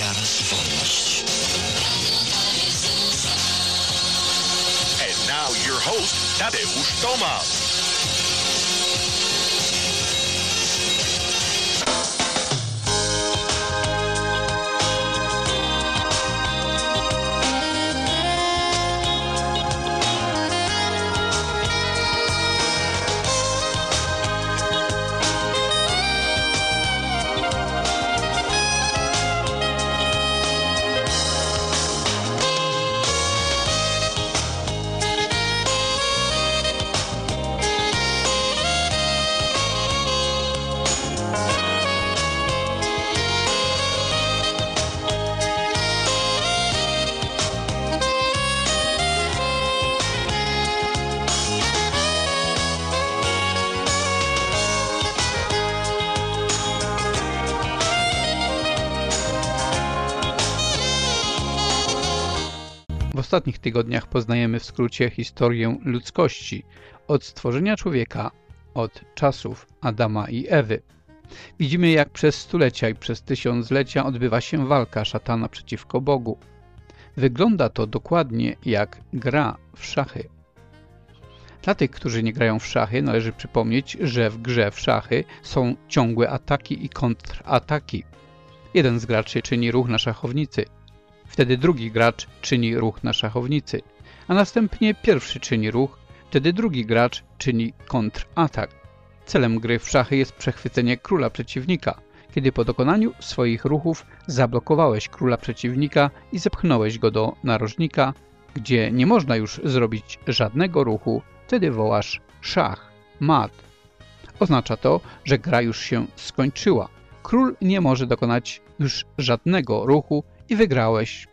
wiara, wolność. And now your host, Tadeusz Tomasz. W ostatnich tygodniach poznajemy w skrócie historię ludzkości, od stworzenia człowieka, od czasów Adama i Ewy. Widzimy, jak przez stulecia i przez tysiąclecia odbywa się walka szatana przeciwko Bogu. Wygląda to dokładnie jak gra w szachy. Dla tych, którzy nie grają w szachy, należy przypomnieć, że w grze w szachy są ciągłe ataki i kontrataki. Jeden z graczy czyni ruch na szachownicy. Wtedy drugi gracz czyni ruch na szachownicy, a następnie pierwszy czyni ruch, wtedy drugi gracz czyni kontratak. Celem gry w szachy jest przechwycenie króla przeciwnika, kiedy po dokonaniu swoich ruchów zablokowałeś króla przeciwnika i zepchnąłeś go do narożnika, gdzie nie można już zrobić żadnego ruchu, wtedy wołasz szach, mat. Oznacza to, że gra już się skończyła. Król nie może dokonać już żadnego ruchu i wygrałeś.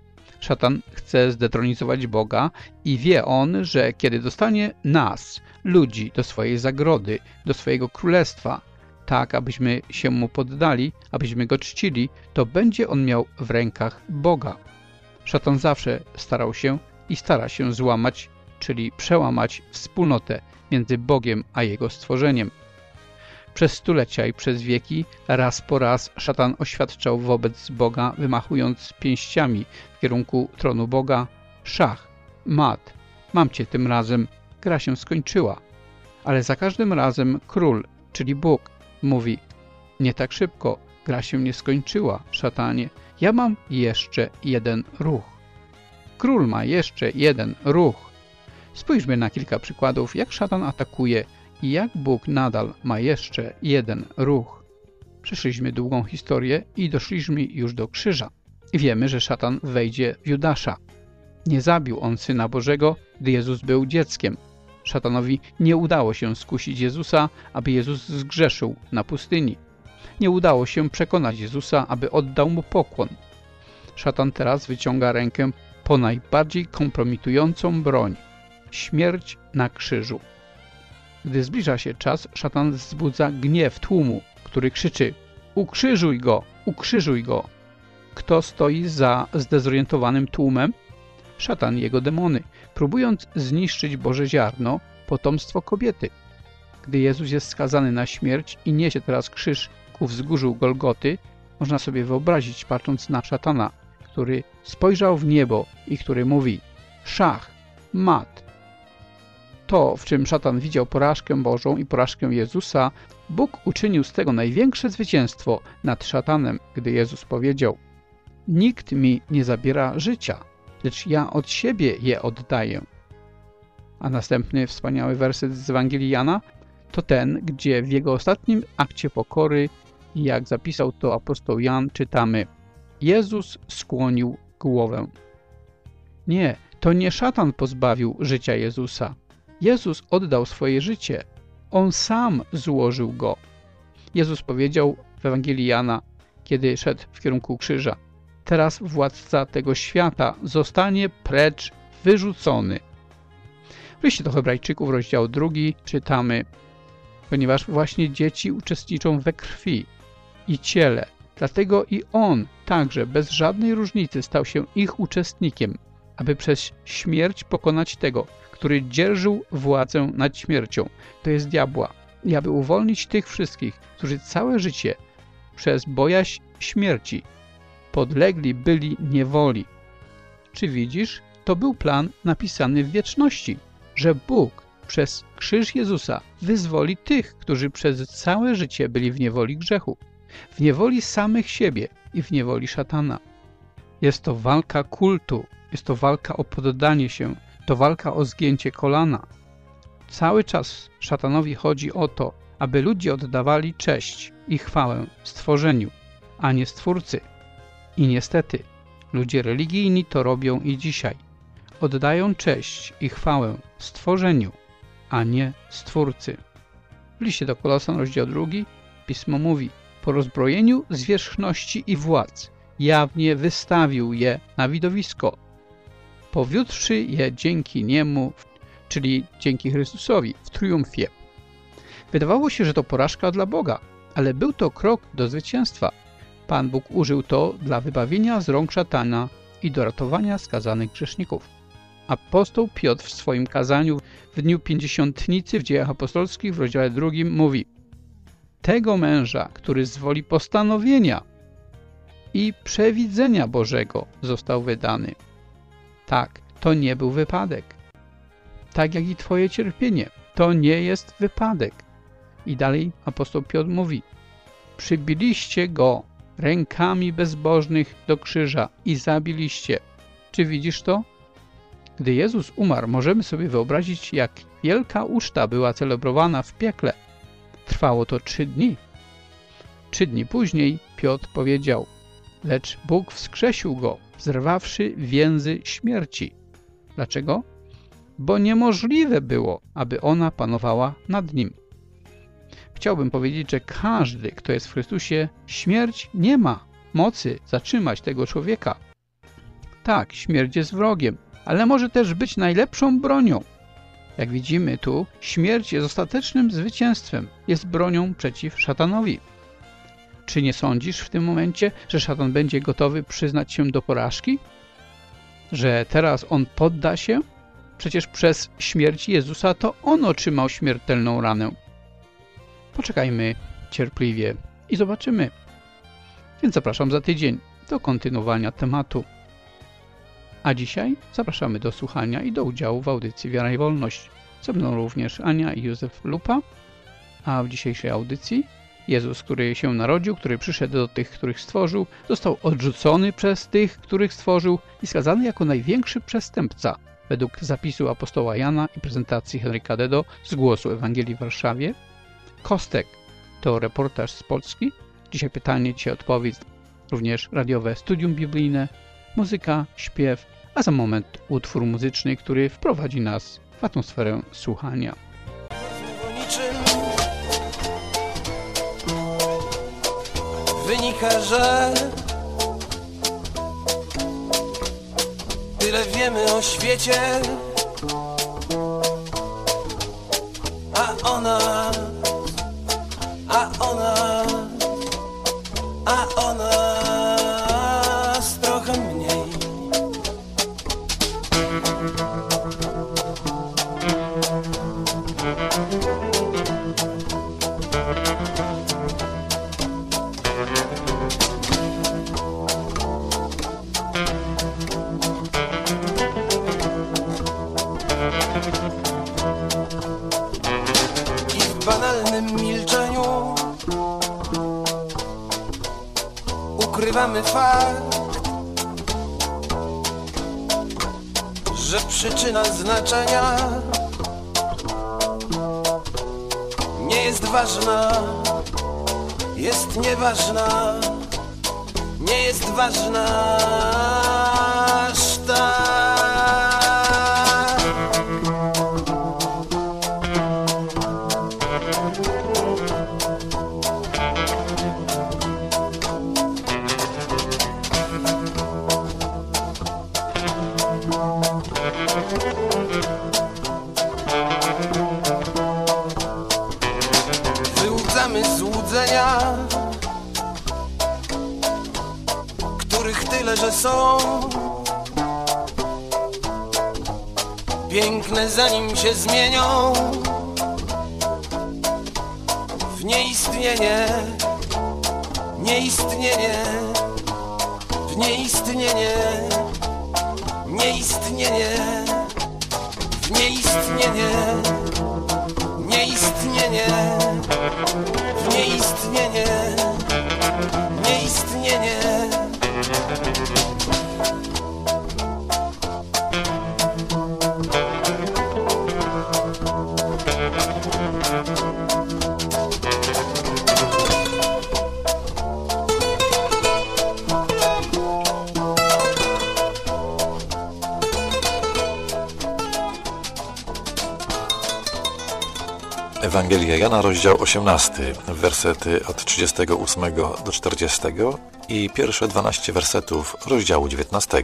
Szatan chce zdetronizować Boga i wie on, że kiedy dostanie nas, ludzi, do swojej zagrody, do swojego królestwa, tak abyśmy się mu poddali, abyśmy go czcili, to będzie on miał w rękach Boga. Szatan zawsze starał się i stara się złamać, czyli przełamać wspólnotę między Bogiem a jego stworzeniem. Przez stulecia i przez wieki raz po raz szatan oświadczał wobec Boga, wymachując pięściami w kierunku tronu Boga: szach, mat, mam cię tym razem, gra się skończyła. Ale za każdym razem król, czyli Bóg, mówi: nie tak szybko, gra się nie skończyła, szatanie, ja mam jeszcze jeden ruch. Król ma jeszcze jeden ruch. Spójrzmy na kilka przykładów, jak szatan atakuje i jak Bóg nadal ma jeszcze jeden ruch. Przeszliśmy długą historię i doszliśmy już do krzyża. I wiemy, że szatan wejdzie w Judasza. Nie zabił on Syna Bożego, gdy Jezus był dzieckiem. Szatanowi nie udało się skusić Jezusa, aby Jezus zgrzeszył na pustyni. Nie udało się przekonać Jezusa, aby oddał mu pokłon. Szatan teraz wyciąga rękę po najbardziej kompromitującą broń – śmierć na krzyżu. Gdy zbliża się czas, szatan wzbudza gniew tłumu, który krzyczy: ukrzyżuj go, ukrzyżuj go. Kto stoi za zdezorientowanym tłumem? Szatan i jego demony, próbując zniszczyć Boże ziarno, potomstwo kobiety. Gdy Jezus jest skazany na śmierć i niesie teraz krzyż ku wzgórzu Golgoty, można sobie wyobrazić, patrząc na szatana, który spojrzał w niebo i który mówi: szach, mat. To, w czym szatan widział porażkę Bożą i porażkę Jezusa, Bóg uczynił z tego największe zwycięstwo nad szatanem, gdy Jezus powiedział: nikt mi nie zabiera życia, lecz ja od siebie je oddaję. A następny wspaniały werset z Ewangelii Jana to ten, gdzie w jego ostatnim akcie pokory, jak zapisał to apostoł Jan, czytamy: Jezus skłonił głowę. Nie, to nie szatan pozbawił życia Jezusa. Jezus oddał swoje życie. On sam złożył go. Jezus powiedział w Ewangelii Jana, kiedy szedł w kierunku krzyża: teraz władca tego świata zostanie precz wyrzucony. W liście do Hebrajczyków, rozdział 2, czytamy: ponieważ właśnie dzieci uczestniczą we krwi i ciele, dlatego i On także bez żadnej różnicy stał się ich uczestnikiem, aby przez śmierć pokonać tego, który dzierżył władzę nad śmiercią, to jest diabła, i aby uwolnić tych wszystkich, którzy całe życie przez bojaźń śmierci podlegli byli niewoli. Czy widzisz? To był plan napisany w wieczności, że Bóg przez krzyż Jezusa wyzwoli tych, którzy przez całe życie byli w niewoli grzechu, w niewoli samych siebie i w niewoli szatana. Jest to walka kultu, jest to walka o poddanie się, to walka o zgięcie kolana. Cały czas szatanowi chodzi o to, aby ludzie oddawali cześć i chwałę stworzeniu, a nie Stwórcy. I niestety, ludzie religijni to robią i dzisiaj. Oddają cześć i chwałę stworzeniu, a nie Stwórcy. W liście do Kolosan, rozdział 2, Pismo mówi: po rozbrojeniu zwierzchności i władz jawnie wystawił je na widowisko, powiódłszy je dzięki Niemu, czyli dzięki Chrystusowi, w triumfie. Wydawało się, że to porażka dla Boga, ale był to krok do zwycięstwa. Pan Bóg użył to dla wybawienia z rąk szatana i do ratowania skazanych grzeszników. Apostoł Piotr w swoim kazaniu w dniu Pięćdziesiątnicy w Dziejach Apostolskich w rozdziale 2 mówi: tego męża, który z woli postanowienia i przewidzenia Bożego został wydany. Tak, to nie był wypadek. Tak jak i twoje cierpienie, to nie jest wypadek. I dalej apostoł Piotr mówi: przybiliście go rękami bezbożnych do krzyża i zabiliście. Czy widzisz to? Gdy Jezus umarł, możemy sobie wyobrazić, jak wielka uczta była celebrowana w piekle. Trwało to 3 dni. 3 dni później Piotr powiedział: lecz Bóg wskrzesił go, zerwawszy więzy śmierci. Dlaczego? Bo niemożliwe było, aby ona panowała nad nim. Chciałbym powiedzieć, że każdy, kto jest w Chrystusie, śmierć nie ma mocy zatrzymać tego człowieka. Tak, śmierć jest wrogiem, ale może też być najlepszą bronią. Jak widzimy tu, śmierć jest ostatecznym zwycięstwem, jest bronią przeciw szatanowi. Czy nie sądzisz w tym momencie, że szatan będzie gotowy przyznać się do porażki? Że teraz on podda się? Przecież przez śmierć Jezusa to on otrzymał śmiertelną ranę. Poczekajmy cierpliwie i zobaczymy. Więc zapraszam za tydzień do kontynuowania tematu. A dzisiaj zapraszamy do słuchania i do udziału w audycji Wiara i Wolność. Ze mną również Ania i Józef Lupa. A w dzisiejszej audycji Jezus, który się narodził, który przyszedł do tych, których stworzył, został odrzucony przez tych, których stworzył i skazany jako największy przestępca według zapisu apostoła Jana i prezentacji Henryka Dedo z Głosu Ewangelii w Warszawie. Kostek to reportaż z Polski. Dzisiaj pytanie, dzisiaj odpowiedź. Również radiowe studium biblijne, muzyka, śpiew, a za moment utwór muzyczny, który wprowadzi nas w atmosferę słuchania. Wynika, że tyle wiemy o świecie, a ona z trochę mniej. I w banalnym milczeniu ukrywamy fakt, że przyczyna znaczenia nie jest ważna, jest nieważna, nie jest ważna aż tak. Wyłudzamy złudzenia, których tyle, że są piękne, zanim się zmienią w nieistnienie, nieistnienie, w nieistnienie, nieistnienie, w nieistnienie, nieistnienie, w nieistnienie, nieistnienie. Ewangelia Jana, rozdział 18, wersety od 38 do 40 i pierwsze 12 wersetów rozdziału 19.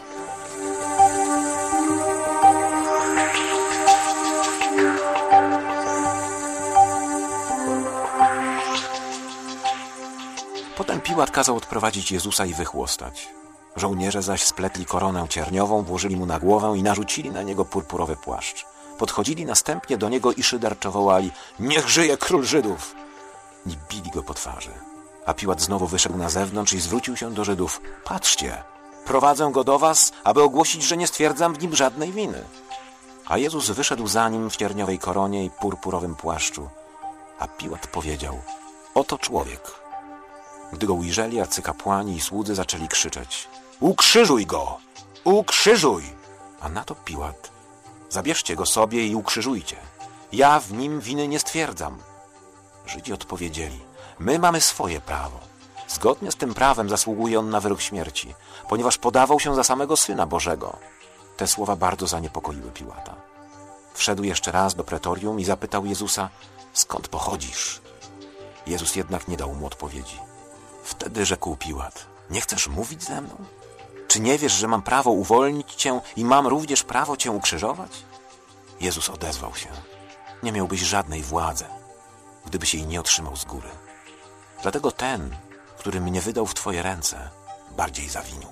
Potem Piłat kazał odprowadzić Jezusa i wychłostać. Żołnierze zaś spletli koronę cierniową, włożyli mu na głowę i narzucili na niego purpurowy płaszcz. Podchodzili następnie do niego i szyderczo wołali: niech żyje król Żydów! I bili go po twarzy. A Piłat znowu wyszedł na zewnątrz i zwrócił się do Żydów: patrzcie, prowadzę go do was, aby ogłosić, że nie stwierdzam w nim żadnej winy. A Jezus wyszedł za nim w cierniowej koronie i purpurowym płaszczu. A Piłat powiedział: oto człowiek. Gdy go ujrzeli, arcykapłani i słudzy zaczęli krzyczeć: ukrzyżuj go! Ukrzyżuj! A na to Piłat: zabierzcie go sobie i ukrzyżujcie. Ja w nim winy nie stwierdzam. Żydzi odpowiedzieli: my mamy swoje prawo. Zgodnie z tym prawem zasługuje on na wyrok śmierci, ponieważ podawał się za samego Syna Bożego. Te słowa bardzo zaniepokoiły Piłata. Wszedł jeszcze raz do pretorium i zapytał Jezusa: skąd pochodzisz? Jezus jednak nie dał mu odpowiedzi. Wtedy rzekł Piłat: nie chcesz mówić ze mną? Czy nie wiesz, że mam prawo uwolnić cię i mam również prawo cię ukrzyżować? Jezus odezwał się: nie miałbyś żadnej władzy, gdybyś jej nie otrzymał z góry. Dlatego ten, który mnie wydał w twoje ręce, bardziej zawinił.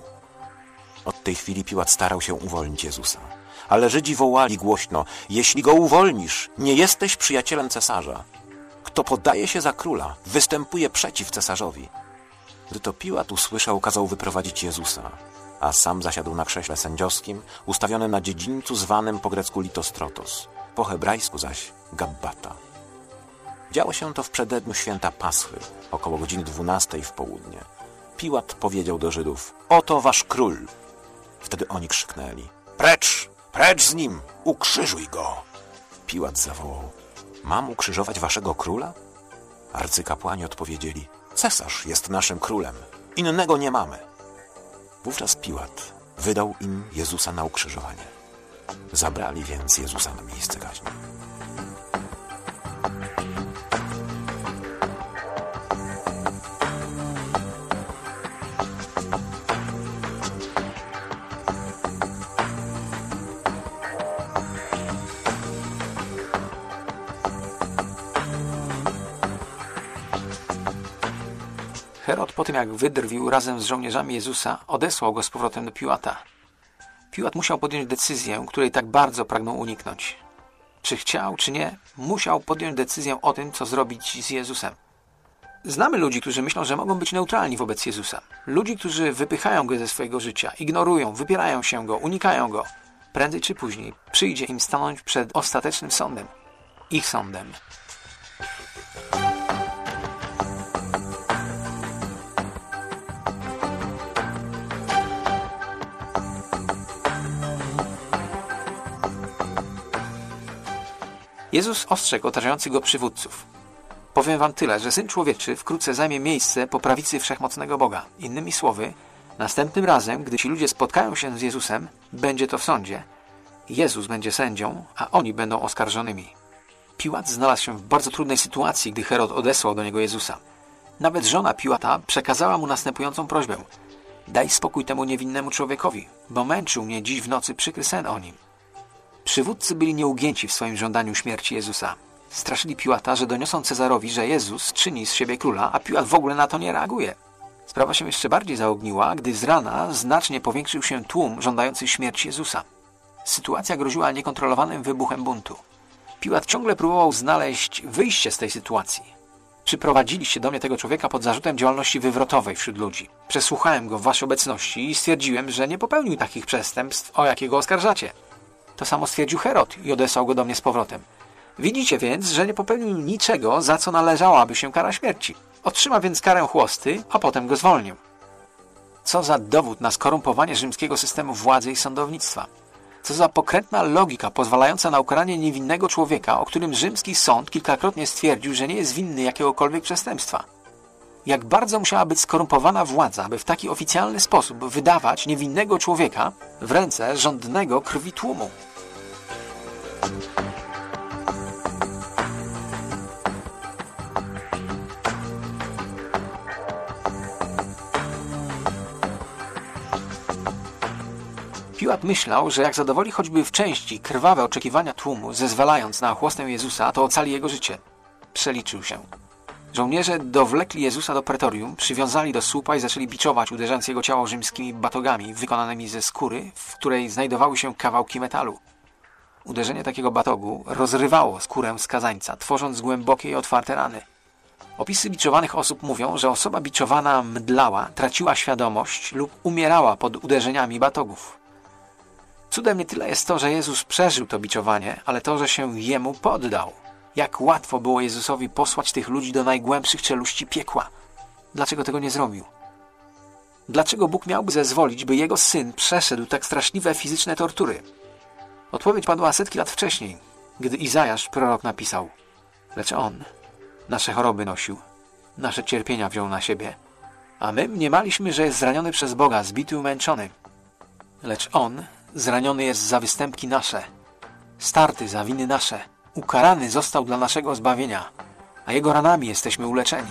Od tej chwili Piłat starał się uwolnić Jezusa. Ale Żydzi wołali głośno: jeśli go uwolnisz, nie jesteś przyjacielem cesarza. Kto podaje się za króla, występuje przeciw cesarzowi. Gdy to Piłat usłyszał, kazał wyprowadzić Jezusa, a sam zasiadł na krześle sędziowskim, ustawionym na dziedzińcu zwanym po grecku Litostrotos, po hebrajsku zaś Gabbata. Działo się to w przededniu święta Paschy, około godziny 12 w południe. Piłat powiedział do Żydów: oto wasz król. Wtedy oni krzyknęli: precz, precz z nim, ukrzyżuj go. Piłat zawołał: mam ukrzyżować waszego króla? Arcykapłani odpowiedzieli: cesarz jest naszym królem, innego nie mamy. Wówczas Piłat wydał im Jezusa na ukrzyżowanie. Zabrali więc Jezusa na miejsce kaźni. Herod po tym, jak wydrwił razem z żołnierzami Jezusa, odesłał go z powrotem do Piłata. Piłat musiał podjąć decyzję, której tak bardzo pragnął uniknąć. Czy chciał, czy nie, musiał podjąć decyzję o tym, co zrobić z Jezusem. Znamy ludzi, którzy myślą, że mogą być neutralni wobec Jezusa. Ludzi, którzy wypychają go ze swojego życia, ignorują, wypierają się go, unikają go. Prędzej czy później przyjdzie im stanąć przed ostatecznym sądem. Ich sądem. Jezus ostrzegł otaczających go przywódców. Powiem wam tyle, że Syn Człowieczy wkrótce zajmie miejsce po prawicy Wszechmocnego Boga. Innymi słowy, następnym razem, gdy ci ludzie spotkają się z Jezusem, będzie to w sądzie. Jezus będzie sędzią, a oni będą oskarżonymi. Piłat znalazł się w bardzo trudnej sytuacji, gdy Herod odesłał do niego Jezusa. Nawet żona Piłata przekazała mu następującą prośbę: daj spokój temu niewinnemu człowiekowi, bo męczył mnie dziś w nocy przykry sen o nim. Przywódcy byli nieugięci w swoim żądaniu śmierci Jezusa. Straszyli Piłata, że doniosą Cezarowi, że Jezus czyni z siebie króla, a Piłat w ogóle na to nie reaguje. Sprawa się jeszcze bardziej zaogniła, gdy z rana znacznie powiększył się tłum żądający śmierci Jezusa. Sytuacja groziła niekontrolowanym wybuchem buntu. Piłat ciągle próbował znaleźć wyjście z tej sytuacji. Przyprowadziliście do mnie tego człowieka pod zarzutem działalności wywrotowej wśród ludzi. Przesłuchałem go w waszej obecności i stwierdziłem, że nie popełnił takich przestępstw, o jakie go oskarżacie. To samo stwierdził Herod i odesłał go do mnie z powrotem. Widzicie więc, że nie popełnił niczego, za co należałaby się kara śmierci. Otrzyma więc karę chłosty, a potem go zwolnię. Co za dowód na skorumpowanie rzymskiego systemu władzy i sądownictwa. Co za pokrętna logika pozwalająca na ukaranie niewinnego człowieka, o którym rzymski sąd kilkakrotnie stwierdził, że nie jest winny jakiegokolwiek przestępstwa. Jak bardzo musiała być skorumpowana władza, aby w taki oficjalny sposób wydawać niewinnego człowieka w ręce żądnego krwi tłumu. Piłat myślał, że jak zadowoli choćby w części krwawe oczekiwania tłumu, zezwalając na ochłostę Jezusa, to ocali jego życie. Przeliczył się. Żołnierze dowlekli Jezusa do pretorium, przywiązali do słupa i zaczęli biczować, uderzając jego ciało rzymskimi batogami wykonanymi ze skóry, w której znajdowały się kawałki metalu. Uderzenie takiego batogu rozrywało skórę skazańca, tworząc głębokie i otwarte rany. Opisy biczowanych osób mówią, że osoba biczowana mdlała, traciła świadomość lub umierała pod uderzeniami batogów. Cudem nie tyle jest to, że Jezus przeżył to biczowanie, ale to, że się Jemu poddał. Jak łatwo było Jezusowi posłać tych ludzi do najgłębszych czeluści piekła. Dlaczego tego nie zrobił? Dlaczego Bóg miałby zezwolić, by Jego Syn przeszedł tak straszliwe fizyczne tortury? Odpowiedź padła setki lat wcześniej, gdy Izajasz, prorok, napisał: lecz On nasze choroby nosił, nasze cierpienia wziął na siebie, a my mniemaliśmy, że jest zraniony przez Boga, zbity i umęczony. Lecz On zraniony jest za występki nasze, starty za winy nasze, ukarany został dla naszego zbawienia, a Jego ranami jesteśmy uleczeni.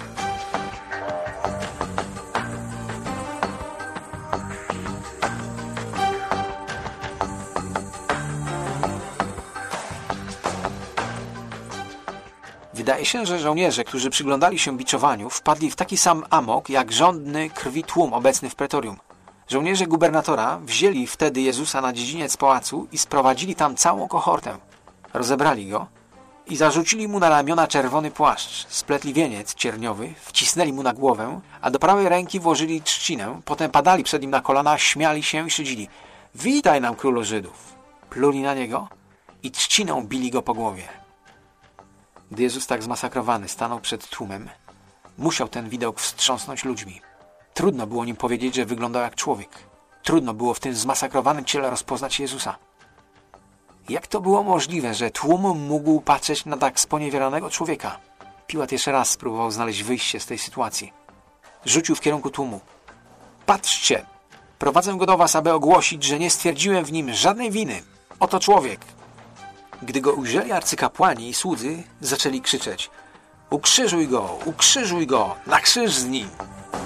Wydaje się, że żołnierze, którzy przyglądali się biczowaniu, wpadli w taki sam amok, jak żądny krwi tłum obecny w pretorium. Żołnierze gubernatora wzięli wtedy Jezusa na dziedziniec pałacu i sprowadzili tam całą kohortę. Rozebrali go i zarzucili mu na ramiona czerwony płaszcz, spletli wieniec cierniowy, wcisnęli mu na głowę, a do prawej ręki włożyli trzcinę, potem padali przed nim na kolana, śmiali się i szydzili: witaj nam, królu Żydów! Pluli na niego i trzciną bili go po głowie. Gdy Jezus tak zmasakrowany stanął przed tłumem, musiał ten widok wstrząsnąć ludźmi. Trudno było nim powiedzieć, że wyglądał jak człowiek. Trudno było w tym zmasakrowanym ciele rozpoznać Jezusa. Jak to było możliwe, że tłum mógł patrzeć na tak sponiewieranego człowieka? Piłat jeszcze raz spróbował znaleźć wyjście z tej sytuacji. Rzucił w kierunku tłumu: patrzcie! Prowadzę go do was, aby ogłosić, że nie stwierdziłem w nim żadnej winy. Oto człowiek! Gdy go ujrzeli arcykapłani i słudzy, zaczęli krzyczeć: ukrzyżuj go, na krzyż z nim!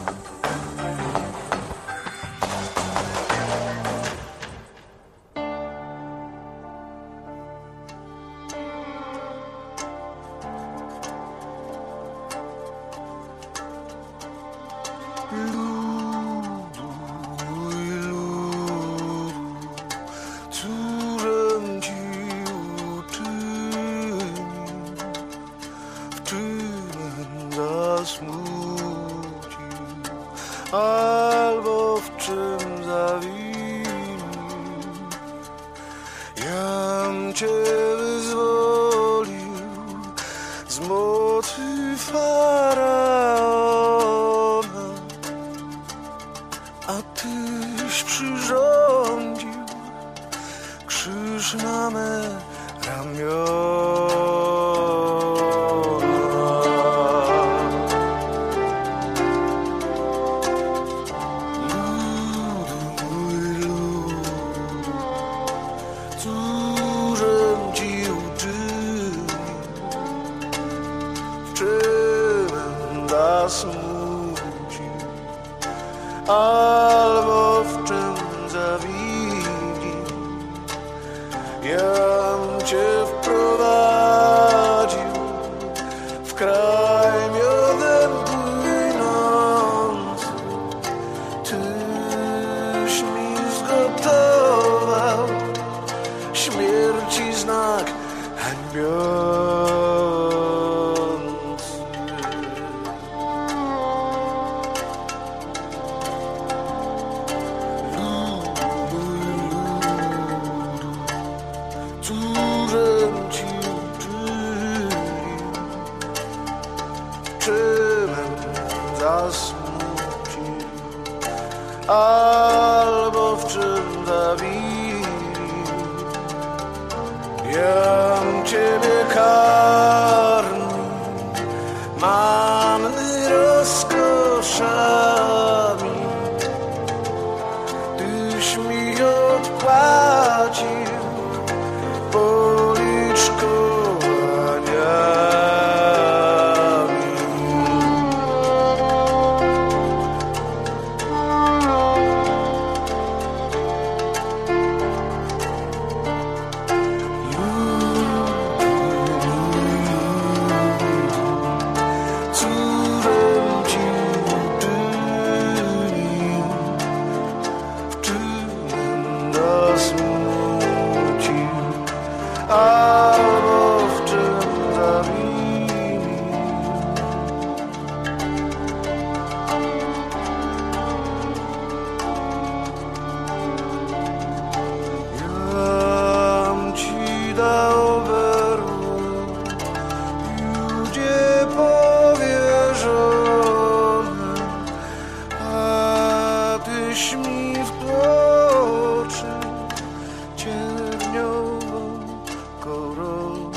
Albo w czym zawinił, jam Cię wyzwolił z mocy Faraona, a Tyś przyrządził krzyż na me ramiona. Albo w czym zawidził, jam Cię wprowadził w kraj miodem płynący. Tyś mi zgotował śmierci znak hańbiący. albo w czym zawinił. Jam Ciebie karmi manny rozkoszami, Tyś mi odpłacił policzkowaniami. Cudem Ci uczynił, w czym zasmucił, albo w czym zawinił. Jam Ci dał berło, ludzie powierzone, a Tyś mi wtłoczył cierniową koronę.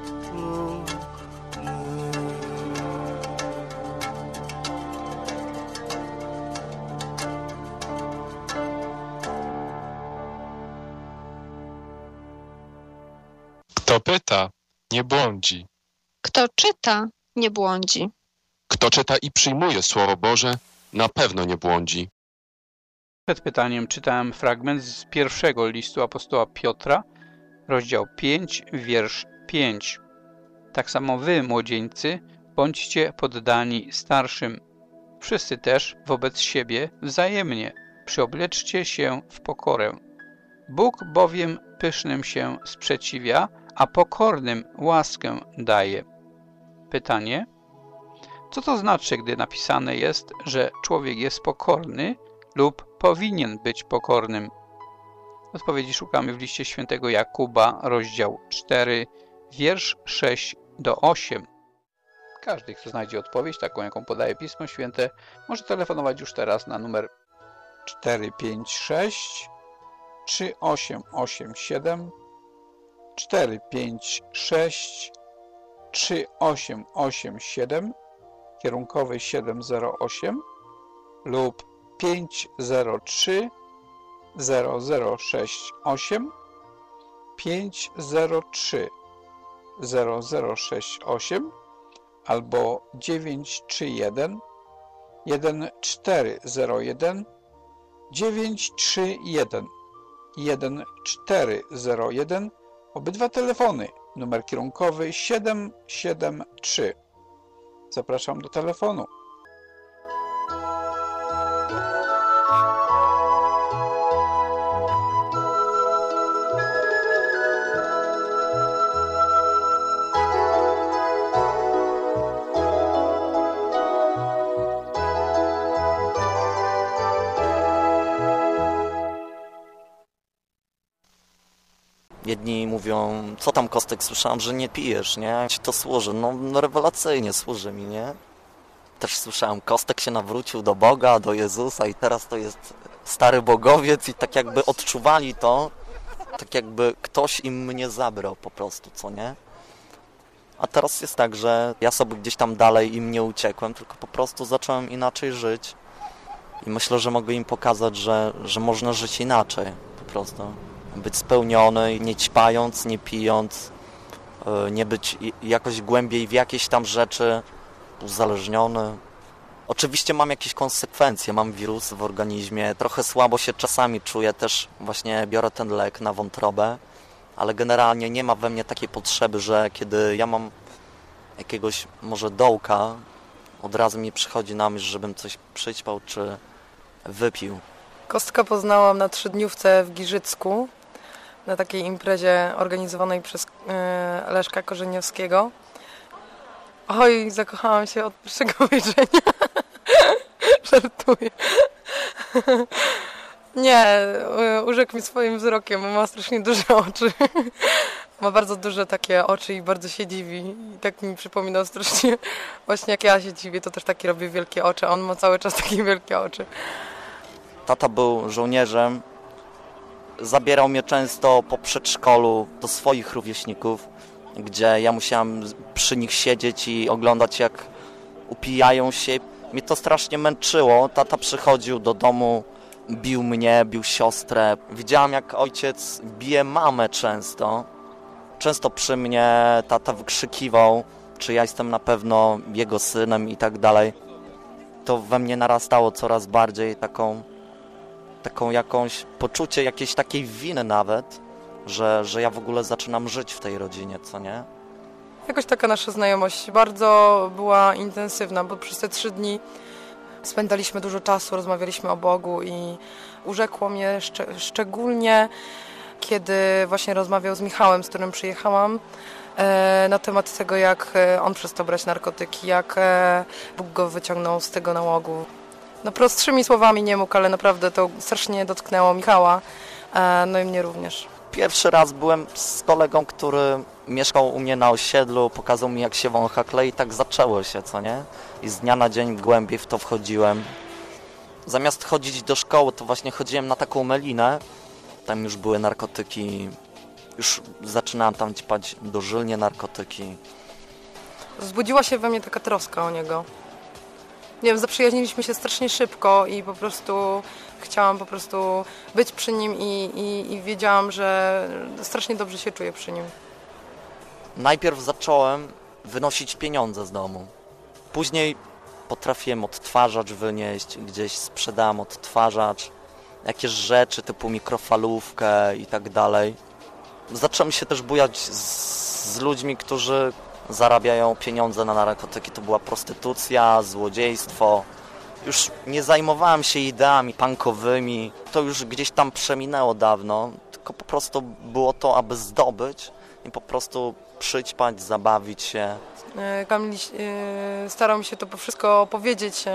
Kto pyta, nie błądzi. Kto czyta, nie błądzi. Kto czyta i przyjmuje Słowo Boże, na pewno nie błądzi. Przed pytaniem czytałem fragment z pierwszego listu apostoła Piotra, rozdział 5, wiersz 5. Tak samo wy, młodzieńcy, bądźcie poddani starszym. Wszyscy też wobec siebie wzajemnie przyobleczcie się w pokorę. Bóg bowiem pysznym się sprzeciwia, a pokornym łaskę daje. Pytanie: co to znaczy, gdy napisane jest, że człowiek jest pokorny lub powinien być pokornym? Odpowiedzi szukamy w liście świętego Jakuba, rozdział 4, wiersz 6 do 8. Każdy, kto znajdzie odpowiedź, taką jaką podaje Pismo Święte, może telefonować już teraz na numer 456 3887 456 3887, kierunkowy 708 lub 503 0068 503 0068 albo 931 1401 931 1401. Obydwa telefony, numer kierunkowy 773. Zapraszam do telefonu. Jedni mówią, co tam Kostek, słyszałem, że nie pijesz, nie? Jak ci to służy? No rewelacyjnie służy mi, nie? Też słyszałem, Kostek się nawrócił do Boga, do Jezusa i teraz to jest stary bogowiec i tak jakby odczuwali to, tak jakby ktoś im mnie zabrał po prostu, co nie? A teraz jest tak, że ja sobie gdzieś tam dalej im nie uciekłem, tylko po prostu zacząłem inaczej żyć i myślę, że mogę im pokazać, że można żyć inaczej po prostu. Być spełniony, nie ćpając, nie pijąc, nie być jakoś głębiej w jakieś tam rzeczy uzależniony. Oczywiście mam jakieś konsekwencje, mam wirusy w organizmie, trochę słabo się czasami czuję, też właśnie biorę ten lek na wątrobę, ale generalnie nie ma we mnie takiej potrzeby, że kiedy ja mam jakiegoś może dołka, od razu mi przychodzi na myśl, żebym coś przyćpał czy wypił. Kostka poznałam na 3-dniówce w Giżycku, na takiej imprezie organizowanej przez Leszka Korzeniowskiego. Oj, zakochałam się od pierwszego wejrzenia. Żartuję. Nie, urzekł mi swoim wzrokiem, ma strasznie duże oczy. Ma bardzo duże takie oczy i bardzo się dziwi. I tak mi przypominał strasznie, właśnie jak ja się dziwię, to też takie robię wielkie oczy, a on ma cały czas takie wielkie oczy. Tata był żołnierzem. Zabierał mnie często po przedszkolu do swoich rówieśników, gdzie ja musiałem przy nich siedzieć i oglądać, jak upijają się. Mnie to strasznie męczyło. Tata przychodził do domu, bił mnie, bił siostrę. Widziałam, jak ojciec bije mamę często. Często przy mnie tata wykrzykiwał, czy ja jestem na pewno jego synem i tak dalej. To we mnie narastało coraz bardziej taką jakąś poczucie jakiejś takiej winy nawet, że ja w ogóle zaczynam żyć w tej rodzinie, co nie? Jakoś taka nasza znajomość bardzo była intensywna, bo przez te 3 dni spędzaliśmy dużo czasu, rozmawialiśmy o Bogu i urzekło mnie szczególnie, kiedy właśnie rozmawiał z Michałem, z którym przyjechałam, na temat tego, jak on przestał brać narkotyki, jak Bóg go wyciągnął z tego nałogu. No prostszymi słowami nie mógł, ale naprawdę to strasznie dotknęło Michała, no i mnie również. Pierwszy raz byłem z kolegą, który mieszkał u mnie na osiedlu, pokazał mi, jak się wącha klej i tak zaczęło się, co nie? I z dnia na dzień głębiej w to wchodziłem. Zamiast chodzić do szkoły, to właśnie chodziłem na taką melinę. Tam już były narkotyki, już zaczynałem tam ćpać dożylnie narkotyki. Wzbudziła się we mnie taka troska o niego. Nie wiem, zaprzyjaźniliśmy się strasznie szybko i po prostu chciałam po prostu być przy nim i wiedziałam, że strasznie dobrze się czuję przy nim. Najpierw zacząłem wynosić pieniądze z domu. Później potrafiłem odtwarzacz wynieść, gdzieś sprzedałem odtwarzacz, jakieś rzeczy typu mikrofalówkę i tak dalej. Zacząłem się też bujać z ludźmi, którzy zarabiają pieniądze na narkotyki. To była prostytucja, złodziejstwo. Już nie zajmowałem się ideami punkowymi. To już gdzieś tam przeminęło dawno. Tylko po prostu było to, aby zdobyć i po prostu przyćpać, zabawić się. Kamil starał mi się to wszystko opowiedzieć,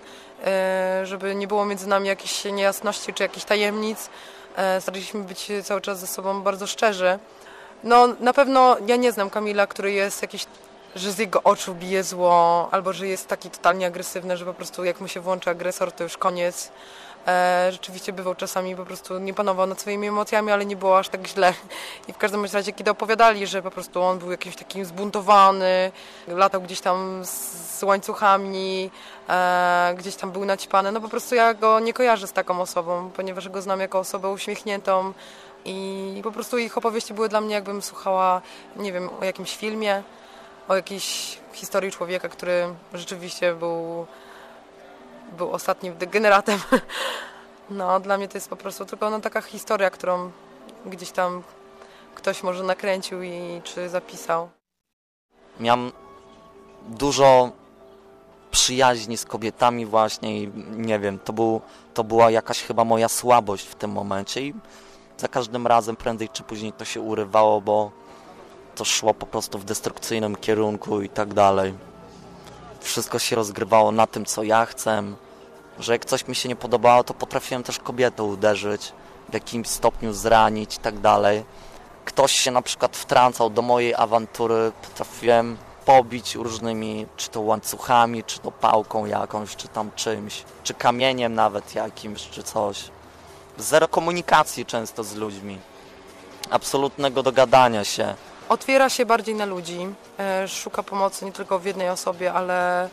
żeby nie było między nami jakichś niejasności czy jakichś tajemnic. Staraliśmy być cały czas ze sobą bardzo szczerzy. No na pewno ja nie znam Kamila, który jest jakiś, że z jego oczu bije zło, albo że jest taki totalnie agresywny, że po prostu jak mu się włączy agresor, to już koniec. Rzeczywiście bywał czasami, po prostu nie panował nad swoimi emocjami, ale nie było aż tak źle. I w każdym razie, kiedy opowiadali, że po prostu on był jakimś takim zbuntowany, latał gdzieś tam z łańcuchami, gdzieś tam był naćpany, no po prostu ja go nie kojarzę z taką osobą, ponieważ go znam jako osobę uśmiechniętą i po prostu ich opowieści były dla mnie, jakbym słuchała, nie wiem, o jakimś filmie, o jakiejś historii człowieka, który rzeczywiście był ostatnim degeneratem. No, dla mnie to jest po prostu tylko taka historia, którą gdzieś tam ktoś może nakręcił czy zapisał. Miałem dużo przyjaźni z kobietami właśnie i nie wiem, to była jakaś chyba moja słabość w tym momencie i za każdym razem prędzej czy później to się urywało, bo to szło po prostu w destrukcyjnym kierunku i tak dalej. Wszystko się rozgrywało na tym, co ja chcę, że jak coś mi się nie podobało, to potrafiłem też kobietę uderzyć, w jakimś stopniu zranić i tak dalej. Ktoś się na przykład wtrącał do mojej awantury, potrafiłem pobić różnymi, czy to łańcuchami, czy to pałką jakąś, czy tam czymś, czy kamieniem nawet jakimś, czy coś. Zero komunikacji często z ludźmi, absolutnego dogadania się. Otwiera się bardziej na ludzi, szuka pomocy nie tylko w jednej osobie, ale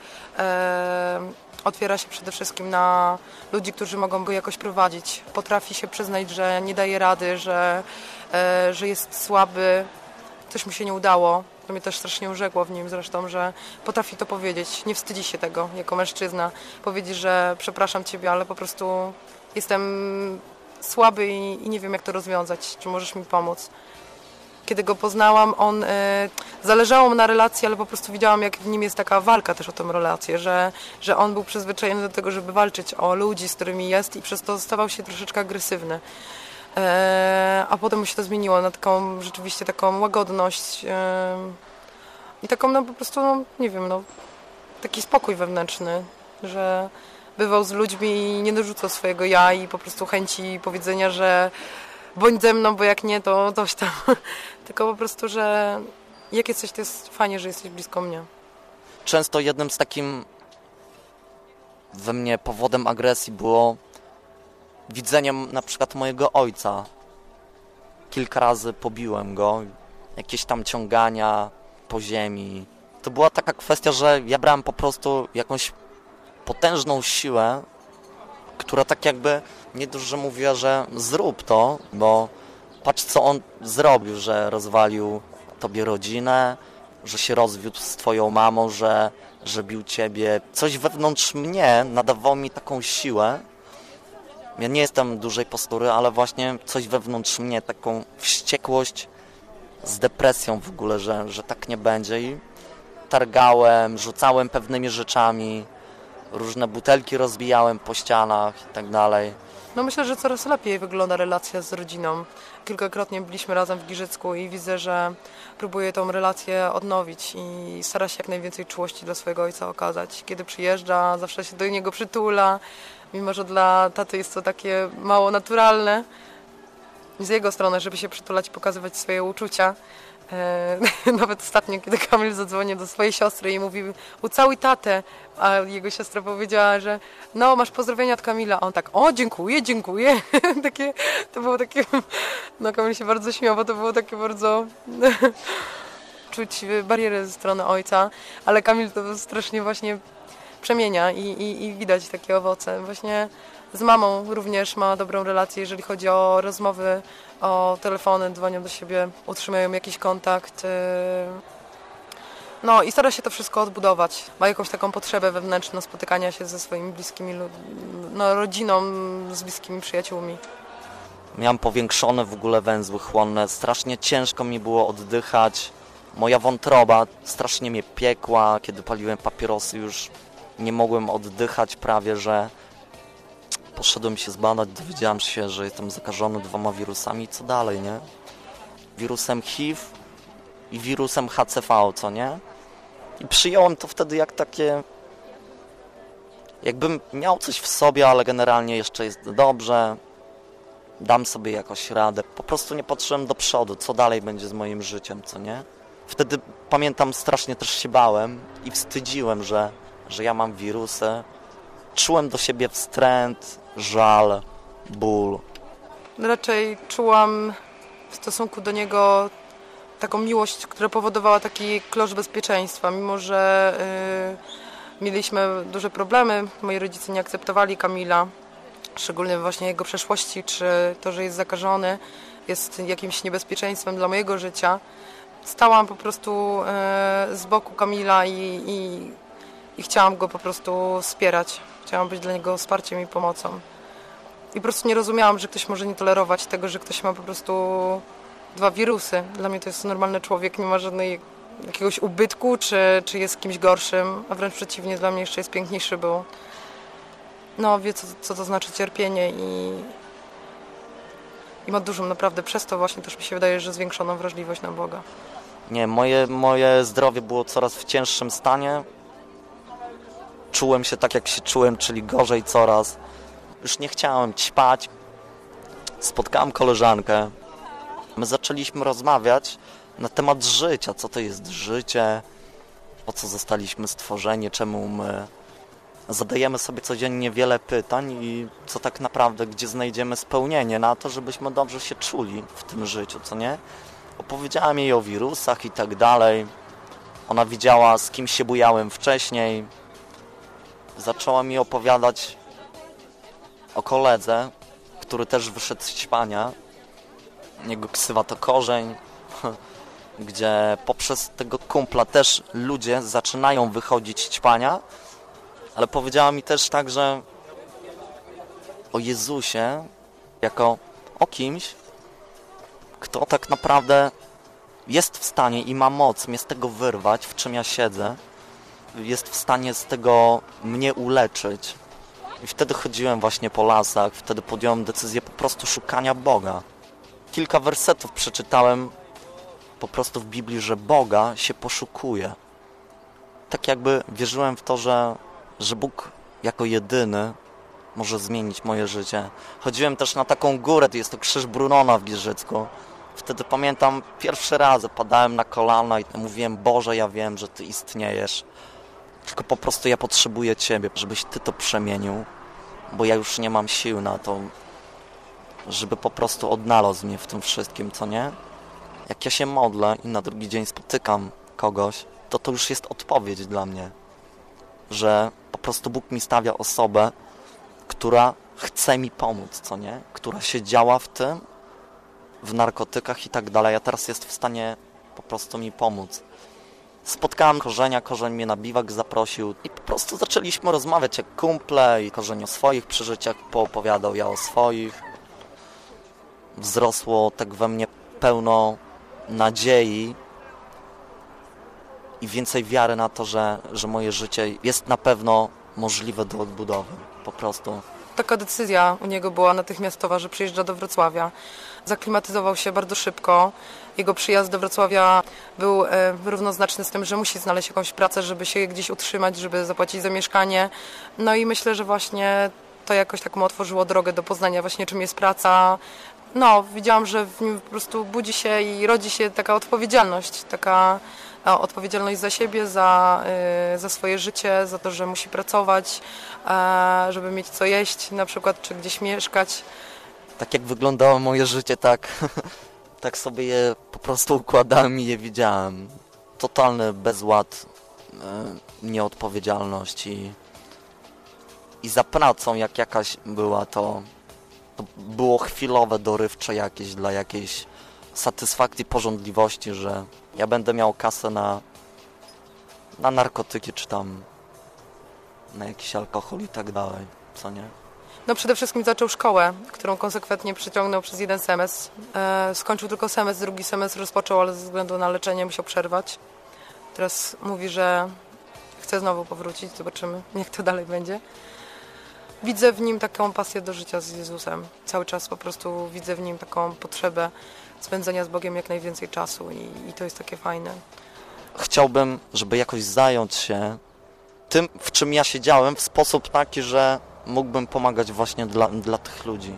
otwiera się przede wszystkim na ludzi, którzy mogą go jakoś prowadzić. Potrafi się przyznać, że nie daje rady, że jest słaby, coś mu się nie udało. To mnie też strasznie urzekło w nim zresztą, że potrafi to powiedzieć, nie wstydzi się tego jako mężczyzna. Powiedzieć, że przepraszam Ciebie, ale po prostu jestem słaby i nie wiem, jak to rozwiązać, czy możesz mi pomóc. Kiedy go poznałam, zależało mu na relacji, ale po prostu widziałam, jak w nim jest taka walka też o tę relację, że on był przyzwyczajony do tego, żeby walczyć o ludzi, z którymi jest i przez to stawał się troszeczkę agresywny. A potem mu się to zmieniło na taką rzeczywiście taką łagodność i taką no po prostu, no, nie wiem, no, taki spokój wewnętrzny, że bywał z ludźmi i nie dorzucał swojego ja i po prostu chęci powiedzenia, że bądź ze mną, bo jak nie, to coś tam. Tylko po prostu, że jak jesteś, to jest fajnie, że jesteś blisko mnie. Często jednym z takim we mnie powodem agresji było widzeniem na przykład mojego ojca. Kilka razy pobiłem go, jakieś tam ciągania po ziemi. To była taka kwestia, że ja brałem po prostu jakąś potężną siłę, która tak jakby nie dość, że mówiła, że zrób to, bo patrz co on zrobił, że rozwalił tobie rodzinę, że się rozwiódł z twoją mamą, że bił ciebie. Coś wewnątrz mnie nadawało mi taką siłę. Ja nie jestem dużej postury, ale właśnie coś wewnątrz mnie, taką wściekłość z depresją w ogóle, że tak nie będzie. I targałem, rzucałem pewnymi rzeczami, różne butelki rozbijałem po ścianach i tak dalej. No myślę, że coraz lepiej wygląda relacja z rodziną. Kilkakrotnie byliśmy razem w Giżycku i widzę, że próbuje tą relację odnowić i stara się jak najwięcej czułości dla swojego ojca okazać. Kiedy przyjeżdża, zawsze się do niego przytula, mimo że dla taty jest to takie mało naturalne z jego strony, żeby się przytulać i pokazywać swoje uczucia. Nawet ostatnio, kiedy Kamil zadzwonił do swojej siostry i mówił ucałuj tatę, a jego siostra powiedziała, że no masz pozdrowienia od Kamila, a on tak o dziękuję, dziękuję. To było takie, no Kamil się bardzo śmiał, bo to było takie bardzo czuć bariery ze strony ojca, ale Kamil to strasznie właśnie przemienia i widać takie owoce. Właśnie z mamą również ma dobrą relację, jeżeli chodzi o rozmowy, o telefony, dzwonią do siebie, utrzymują jakiś kontakt. No i stara się to wszystko odbudować. Ma jakąś taką potrzebę wewnętrzną spotykania się ze swoimi bliskimi, no, rodziną, z bliskimi przyjaciółmi. Miałem powiększone w ogóle węzły chłonne, strasznie ciężko mi było oddychać. Moja wątroba strasznie mnie piekła, kiedy paliłem papierosy, już nie mogłem oddychać prawie, że poszedłem się zbadać, dowiedziałem się, że jestem zakażony 2 wirusami. Co dalej, nie? Wirusem HIV i wirusem HCV, co nie? I przyjąłem to wtedy jak takie... Jakbym miał coś w sobie, ale generalnie jeszcze jest dobrze. Dam sobie jakoś radę. Po prostu nie patrzyłem do przodu, co dalej będzie z moim życiem, co nie? Wtedy, pamiętam, strasznie też się bałem i wstydziłem, że ja mam wirusy. Czułem do siebie wstręt, żal, ból. Raczej czułam w stosunku do niego taką miłość, która powodowała taki klosz bezpieczeństwa. Mimo że mieliśmy duże problemy, moi rodzice nie akceptowali Kamila, szczególnie właśnie jego przeszłości, czy to, że jest zakażony, jest jakimś niebezpieczeństwem dla mojego życia. Stałam po prostu z boku Kamila i chciałam go po prostu wspierać. Chciałam być dla niego wsparciem i pomocą. I po prostu nie rozumiałam, że ktoś może nie tolerować tego, że ktoś ma po prostu 2 wirusy. Dla mnie to jest normalny człowiek, nie ma jakiegoś ubytku, czy jest kimś gorszym, a wręcz przeciwnie, dla mnie jeszcze jest piękniejszy, bo no, wie, co to znaczy cierpienie i ma dużą naprawdę, przez to właśnie też mi się wydaje, że zwiększoną wrażliwość na Boga. Nie, moje zdrowie było coraz w cięższym stanie. Czułem się tak, jak się czułem, czyli gorzej coraz. Już nie chciałem ćpać. Spotkałem koleżankę. My zaczęliśmy rozmawiać na temat życia. Co to jest życie? Po co zostaliśmy stworzeni? Czemu my? Zadajemy sobie codziennie wiele pytań i co tak naprawdę, gdzie znajdziemy spełnienie na to, żebyśmy dobrze się czuli w tym życiu, co nie? Opowiedziałem jej o wirusach i tak dalej. Ona widziała, z kim się bujałem wcześniej. Zaczęła mi opowiadać o koledze, który też wyszedł z ćpania. Jego ksywa to Korzeń, gdzie poprzez tego kumpla też ludzie zaczynają wychodzić z ćpania, ale powiedziała mi też także o Jezusie jako o kimś, kto tak naprawdę jest w stanie i ma moc mnie z tego wyrwać, w czym ja siedzę. Jest w stanie z tego mnie uleczyć. I wtedy chodziłem właśnie po lasach, wtedy podjąłem decyzję po prostu szukania Boga. Kilka wersetów przeczytałem po prostu w Biblii, że Boga się poszukuje. Tak jakby wierzyłem w to, że Bóg jako jedyny może zmienić moje życie. Chodziłem też na taką górę, jest to Krzyż Brunona w Giżycku. Wtedy pamiętam, pierwszy raz padałem na kolana i mówiłem: Boże, ja wiem, że Ty istniejesz. Tylko po prostu ja potrzebuję Ciebie, żebyś Ty to przemienił, bo ja już nie mam sił na to. żeby po prostu odnalazł mnie w tym wszystkim, co nie? Jak ja się modlę i na drugi dzień spotykam kogoś, to już jest odpowiedź dla mnie, że po prostu Bóg mi stawia osobę, która chce mi pomóc, co nie? Która się działa w tym, w narkotykach i tak dalej, a teraz jest w stanie po prostu mi pomóc. Spotkałem Korzeń mnie na biwak zaprosił i po prostu zaczęliśmy rozmawiać jak kumple i Korzeń o swoich przeżyciach poopowiadał, ja o swoich. Wzrosło tak we mnie pełno nadziei i więcej wiary na to, że moje życie jest na pewno możliwe do odbudowy, po prostu. Taka decyzja u niego była natychmiastowa, że przyjeżdża do Wrocławia. Zaklimatyzował się bardzo szybko. Jego przyjazd do Wrocławia był równoznaczny z tym, że musi znaleźć jakąś pracę, żeby się gdzieś utrzymać, żeby zapłacić za mieszkanie. No i myślę, że właśnie to jakoś tak mu otworzyło drogę do poznania właśnie czym jest praca. No, widziałam, że w nim po prostu budzi się i rodzi się taka odpowiedzialność, odpowiedzialność za siebie, za swoje życie, za to, że musi pracować, żeby mieć co jeść na przykład, czy gdzieś mieszkać. Tak jak wyglądało moje życie, tak sobie je po prostu układałem i je widziałem. Totalny bezład, nieodpowiedzialność i za pracą jak jakaś była, to było chwilowe, dorywcze jakieś dla jakiejś satysfakcji, pożądliwości, że ja będę miał kasę na narkotyki, czy tam na jakiś alkohol i tak dalej, co nie? No przede wszystkim zaczął szkołę, którą konsekwentnie przeciągnął przez jeden semestr. Skończył tylko semestr, drugi semestr rozpoczął, ale ze względu na leczenie musiał przerwać. Teraz mówi, że chce znowu powrócić, zobaczymy, jak to dalej będzie. Widzę w nim taką pasję do życia z Jezusem. Cały czas po prostu widzę w nim taką potrzebę spędzenia z Bogiem jak najwięcej czasu i to jest takie fajne. Chciałbym, żeby jakoś zająć się tym, w czym ja siedziałem, w sposób taki, że mógłbym pomagać właśnie dla tych ludzi.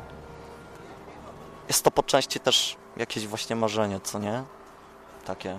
Jest to po części też jakieś właśnie marzenie, co nie? Takie.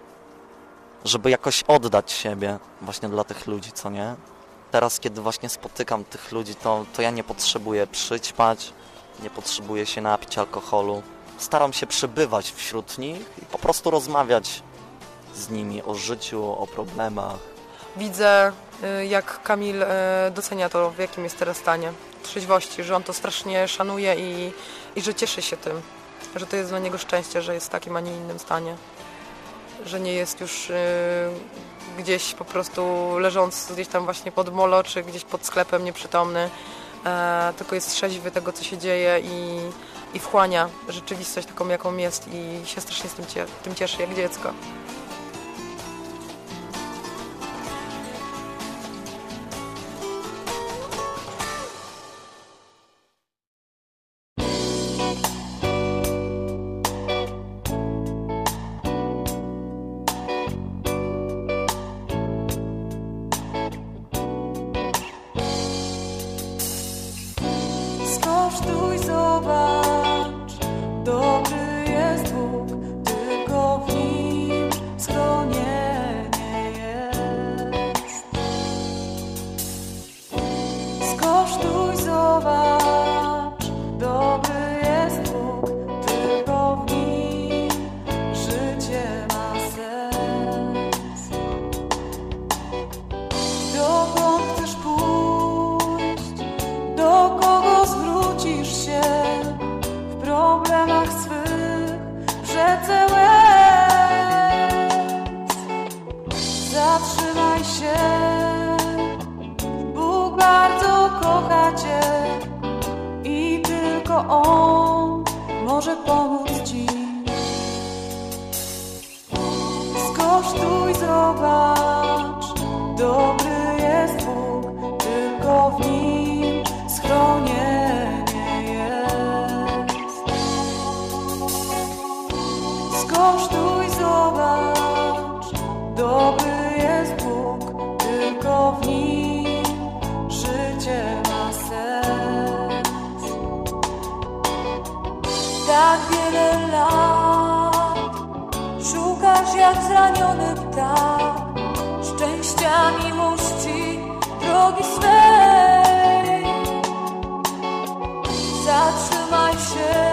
Żeby jakoś oddać siebie właśnie dla tych ludzi, co nie? Teraz, kiedy właśnie spotykam tych ludzi, to ja nie potrzebuję przyćpać, nie potrzebuję się napić alkoholu. Staram się przebywać wśród nich i po prostu rozmawiać z nimi o życiu, o problemach. Widzę, jak Kamil docenia to, w jakim jest teraz stanie trzeźwości, że on to strasznie szanuje i że cieszy się tym, że to jest dla niego szczęście, że jest w takim, a nie innym stanie. Że nie jest już gdzieś po prostu leżąc gdzieś tam właśnie pod molo, czy gdzieś pod sklepem nieprzytomny, tylko jest trzeźwy tego, co się dzieje i wchłania rzeczywistość taką, jaką jest i się strasznie z tym cieszy, jak dziecko. Skosztuj, zobacz, dobry jest Bóg, tylko w Nim schronienie jest. Skosztuj, zobacz, dobry jest Bóg, tylko w Nim życie ma sens. Dokąd chcesz pójść, do kogo zwrócisz się w problemach swych, w rzece łez? Zatrzymaj się, Bóg bardzo kocha Cię i tylko On może pomóc Ci. Skosztuj, zobacz, dobry jest Bóg, tylko w Nim schronienie jest. Skosztuj, zobacz, dobry jest Bóg, tylko w Nim życie ma sens. Tak wiele lat szukasz jak zraniony ptak szczęścia, miłości, drogi swej. Zatrzymaj się,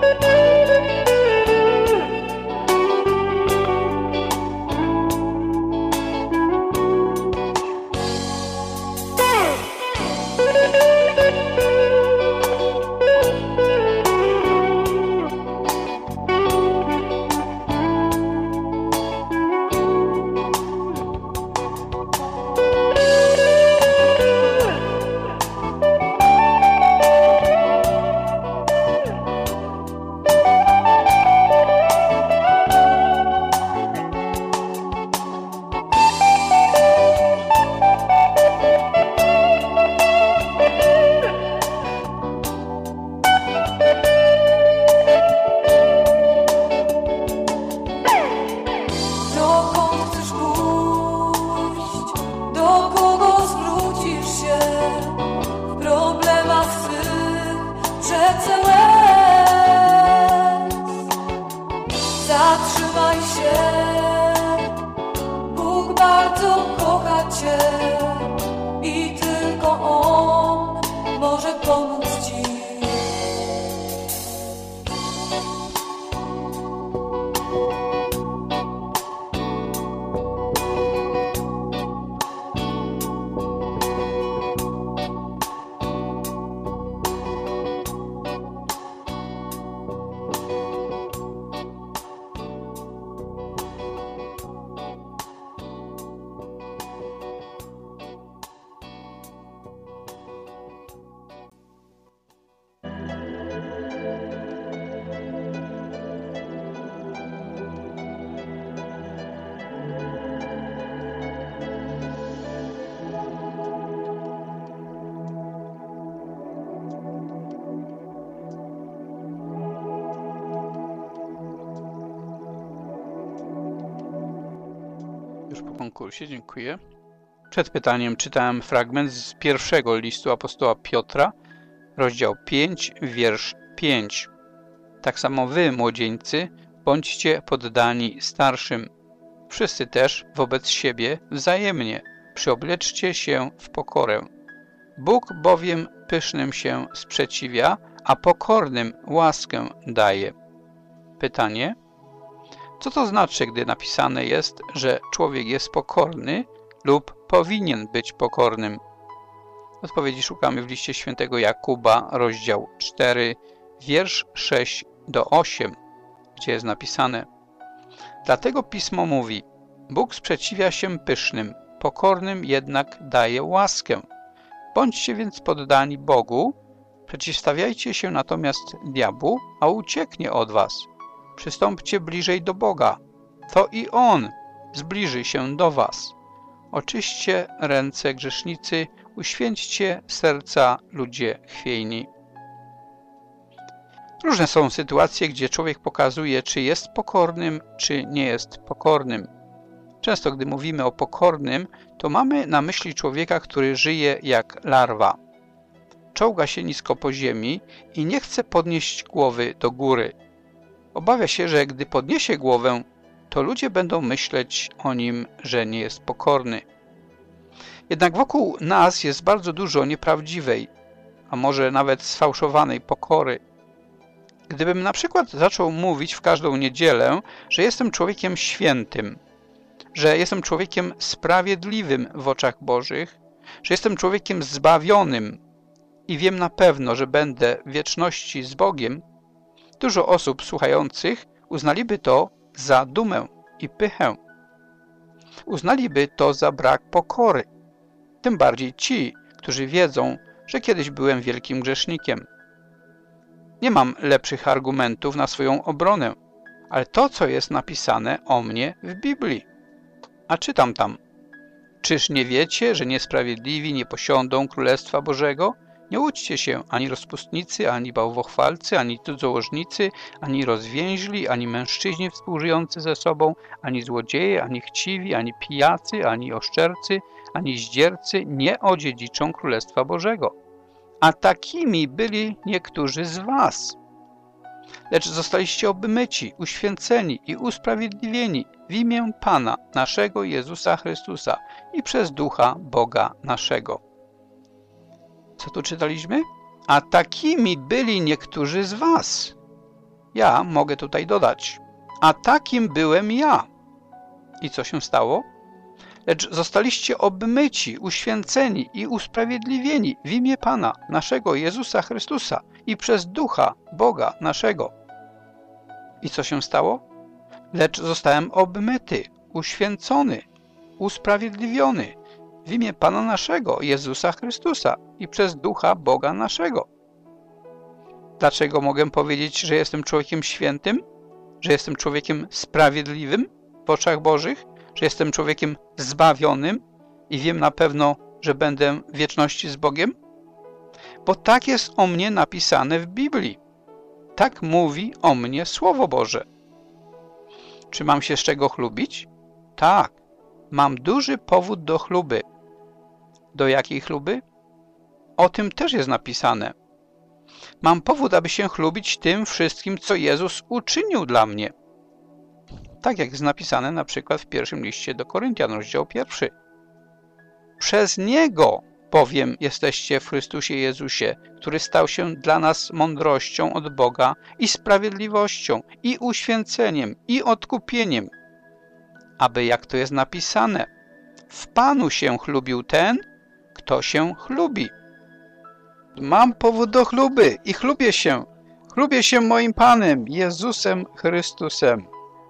Już po konkursie, dziękuję. Przed pytaniem czytałem fragment z pierwszego listu apostoła Piotra, rozdział 5, wiersz 5. Tak samo wy, młodzieńcy, bądźcie poddani starszym. Wszyscy też wobec siebie wzajemnie przyobleczcie się w pokorę. Bóg bowiem pysznym się sprzeciwia, a pokornym łaskę daje. Pytanie: co to znaczy, gdy napisane jest, że człowiek jest pokorny lub powinien być pokornym? Odpowiedzi szukamy w liście świętego Jakuba, rozdział 4, wiersz 6 do 8, gdzie jest napisane: dlatego Pismo mówi: Bóg sprzeciwia się pysznym, pokornym jednak daje łaskę. Bądźcie więc poddani Bogu, przeciwstawiajcie się natomiast diabłu, a ucieknie od was. Przystąpcie bliżej do Boga, to i On zbliży się do was. Oczyście ręce grzesznicy, uświęćcie serca ludzie chwiejni. Różne są sytuacje, gdzie człowiek pokazuje, czy jest pokornym, czy nie jest pokornym. Często, gdy mówimy o pokornym, to mamy na myśli człowieka, który żyje jak larwa. Czołga się nisko po ziemi i nie chce podnieść głowy do góry. Obawia się, że gdy podniesie głowę, to ludzie będą myśleć o nim, że nie jest pokorny. Jednak wokół nas jest bardzo dużo nieprawdziwej, a może nawet sfałszowanej pokory. Gdybym na przykład zaczął mówić w każdą niedzielę, że jestem człowiekiem świętym, że jestem człowiekiem sprawiedliwym w oczach Bożych, że jestem człowiekiem zbawionym i wiem na pewno, że będę w wieczności z Bogiem, dużo osób słuchających uznaliby to za dumę i pychę. Uznaliby to za brak pokory. Tym bardziej ci, którzy wiedzą, że kiedyś byłem wielkim grzesznikiem. Nie mam lepszych argumentów na swoją obronę, ale to, co jest napisane o mnie w Biblii. A czytam tam: czyż nie wiecie, że niesprawiedliwi nie posiądą Królestwa Bożego? Nie łudźcie się, ani rozpustnicy, ani bałwochwalcy, ani cudzołożnicy, ani rozwięźli, ani mężczyźni współżyjący ze sobą, ani złodzieje, ani chciwi, ani pijacy, ani oszczercy, ani zdziercy nie odziedziczą Królestwa Bożego. A takimi byli niektórzy z was. Lecz zostaliście obmyci, uświęceni i usprawiedliwieni w imię Pana naszego Jezusa Chrystusa i przez Ducha Boga naszego. Co tu czytaliśmy? A takimi byli niektórzy z was. Ja mogę tutaj dodać, a takim byłem ja. I co się stało? Lecz zostaliście obmyci, uświęceni i usprawiedliwieni w imię Pana, naszego Jezusa Chrystusa i przez Ducha Boga naszego. I co się stało? Lecz zostałem obmyty, uświęcony, usprawiedliwiony w imię Pana naszego, Jezusa Chrystusa i przez Ducha Boga naszego. Dlaczego mogę powiedzieć, że jestem człowiekiem świętym? Że jestem człowiekiem sprawiedliwym w oczach Bożych? Że jestem człowiekiem zbawionym i wiem na pewno, że będę w wieczności z Bogiem? Bo tak jest o mnie napisane w Biblii. Tak mówi o mnie Słowo Boże. Czy mam się z czego chlubić? Tak, mam duży powód do chluby. Do jakiej chluby? O tym też jest napisane. Mam powód, aby się chlubić tym wszystkim, co Jezus uczynił dla mnie. Tak jak jest napisane na przykład w pierwszym liście do Koryntian, rozdział 1. Przez Niego bowiem jesteście w Chrystusie Jezusie, który stał się dla nas mądrością od Boga i sprawiedliwością, i uświęceniem, i odkupieniem, aby, jak to jest napisane, w Panu się chlubił ten, kto się chlubi. Mam powód do chluby i chlubię się. Chlubię się moim Panem, Jezusem Chrystusem.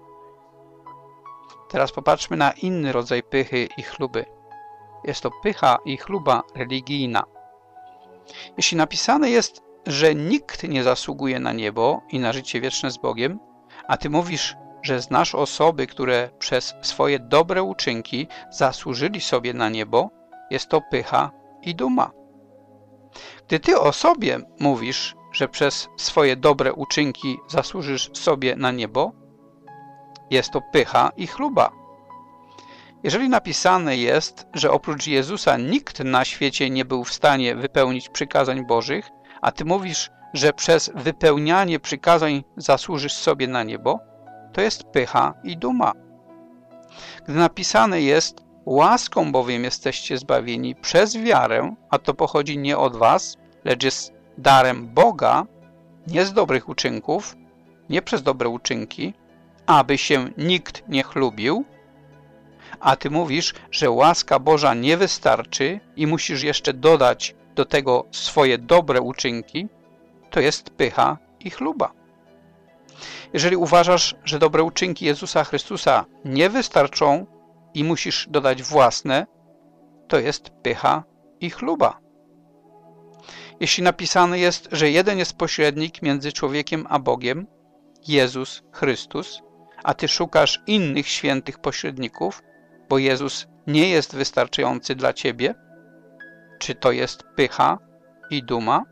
Teraz popatrzmy na inny rodzaj pychy i chluby. Jest to pycha i chluba religijna. Jeśli napisane jest, że nikt nie zasługuje na niebo i na życie wieczne z Bogiem, a ty mówisz, że znasz osoby, które przez swoje dobre uczynki zasłużyli sobie na niebo, jest to pycha i duma. Gdy ty o sobie mówisz, że przez swoje dobre uczynki zasłużysz sobie na niebo, jest to pycha i chluba. Jeżeli napisane jest, że oprócz Jezusa nikt na świecie nie był w stanie wypełnić przykazań Bożych, a ty mówisz, że przez wypełnianie przykazań zasłużysz sobie na niebo, to jest pycha i duma. Gdy napisane jest, łaską bowiem jesteście zbawieni przez wiarę, a to pochodzi nie od was, lecz jest darem Boga, nie z dobrych uczynków, nie przez dobre uczynki, aby się nikt nie chlubił, a ty mówisz, że łaska Boża nie wystarczy i musisz jeszcze dodać do tego swoje dobre uczynki, to jest pycha i chluba. Jeżeli uważasz, że dobre uczynki Jezusa Chrystusa nie wystarczą i musisz dodać własne, to jest pycha i chluba. Jeśli napisane jest, że jeden jest pośrednik między człowiekiem a Bogiem, Jezus Chrystus, a ty szukasz innych świętych pośredników, bo Jezus nie jest wystarczający dla ciebie, czy to jest pycha i duma?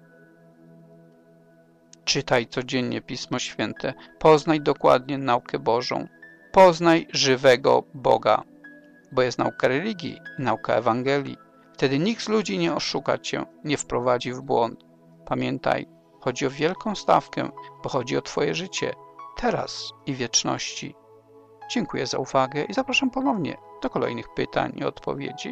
Czytaj codziennie Pismo Święte, poznaj dokładnie naukę Bożą, poznaj żywego Boga, bo jest nauka religii i nauka Ewangelii. Wtedy nikt z ludzi nie oszuka cię, nie wprowadzi w błąd. Pamiętaj, chodzi o wielką stawkę, bo chodzi o twoje życie, teraz i wieczności. Dziękuję za uwagę i zapraszam ponownie do kolejnych pytań i odpowiedzi.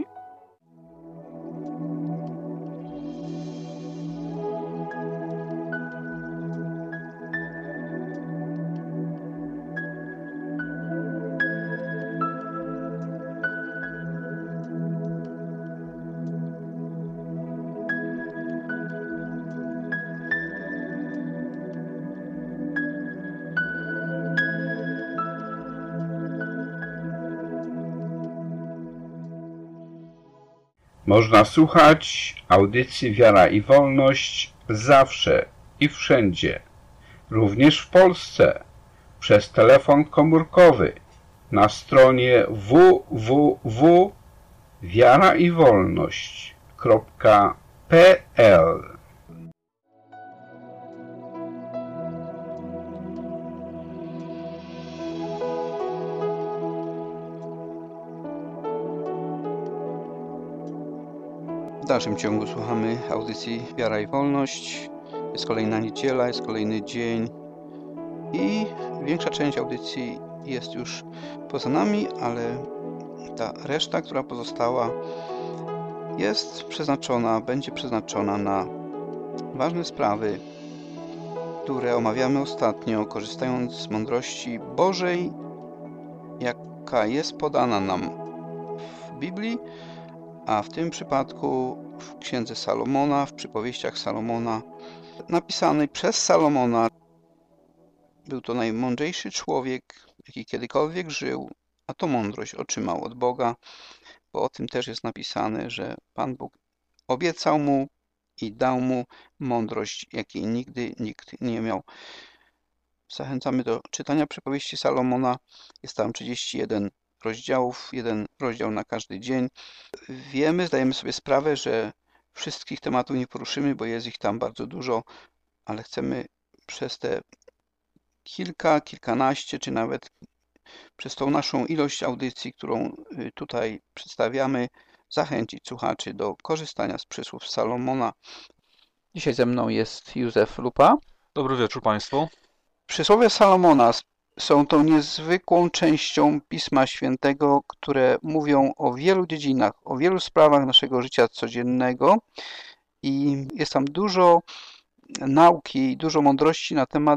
Można słuchać audycji Wiara i Wolność zawsze i wszędzie, również w Polsce, przez telefon komórkowy na stronie www.wiaraiwolność.pl. W dalszym ciągu słuchamy audycji Wiara i Wolność. Jest kolejna niedziela, jest kolejny dzień i większa część audycji jest już poza nami, ale ta reszta, która pozostała, jest przeznaczona, będzie przeznaczona na ważne sprawy które omawiamy ostatnio, korzystając z mądrości Bożej, jaka jest podana nam w Biblii, a w tym przypadku w Księdze Salomona, w przypowieściach Salomona, napisanej przez Salomona. Był to najmądrzejszy człowiek, jaki kiedykolwiek żył, a to mądrość otrzymał od Boga, bo o tym też jest napisane, że Pan Bóg obiecał mu i dał mu mądrość, jakiej nigdy nikt nie miał. Zachęcamy do czytania przypowieści Salomona. Jest tam 31 rozdziałów, jeden rozdział na każdy dzień. Zdajemy sobie sprawę, że wszystkich tematów nie poruszymy, bo jest ich tam bardzo dużo, ale chcemy przez te kilkanaście, czy nawet przez tą naszą ilość audycji, którą tutaj przedstawiamy, zachęcić słuchaczy do korzystania z przysłów Salomona. Dzisiaj ze mną jest Józef Lupa. Dobry wieczór Państwu. Przysłowie Salomona są tą niezwykłą częścią Pisma Świętego, które mówią o wielu dziedzinach, o wielu sprawach naszego życia codziennego i jest tam dużo nauki i dużo mądrości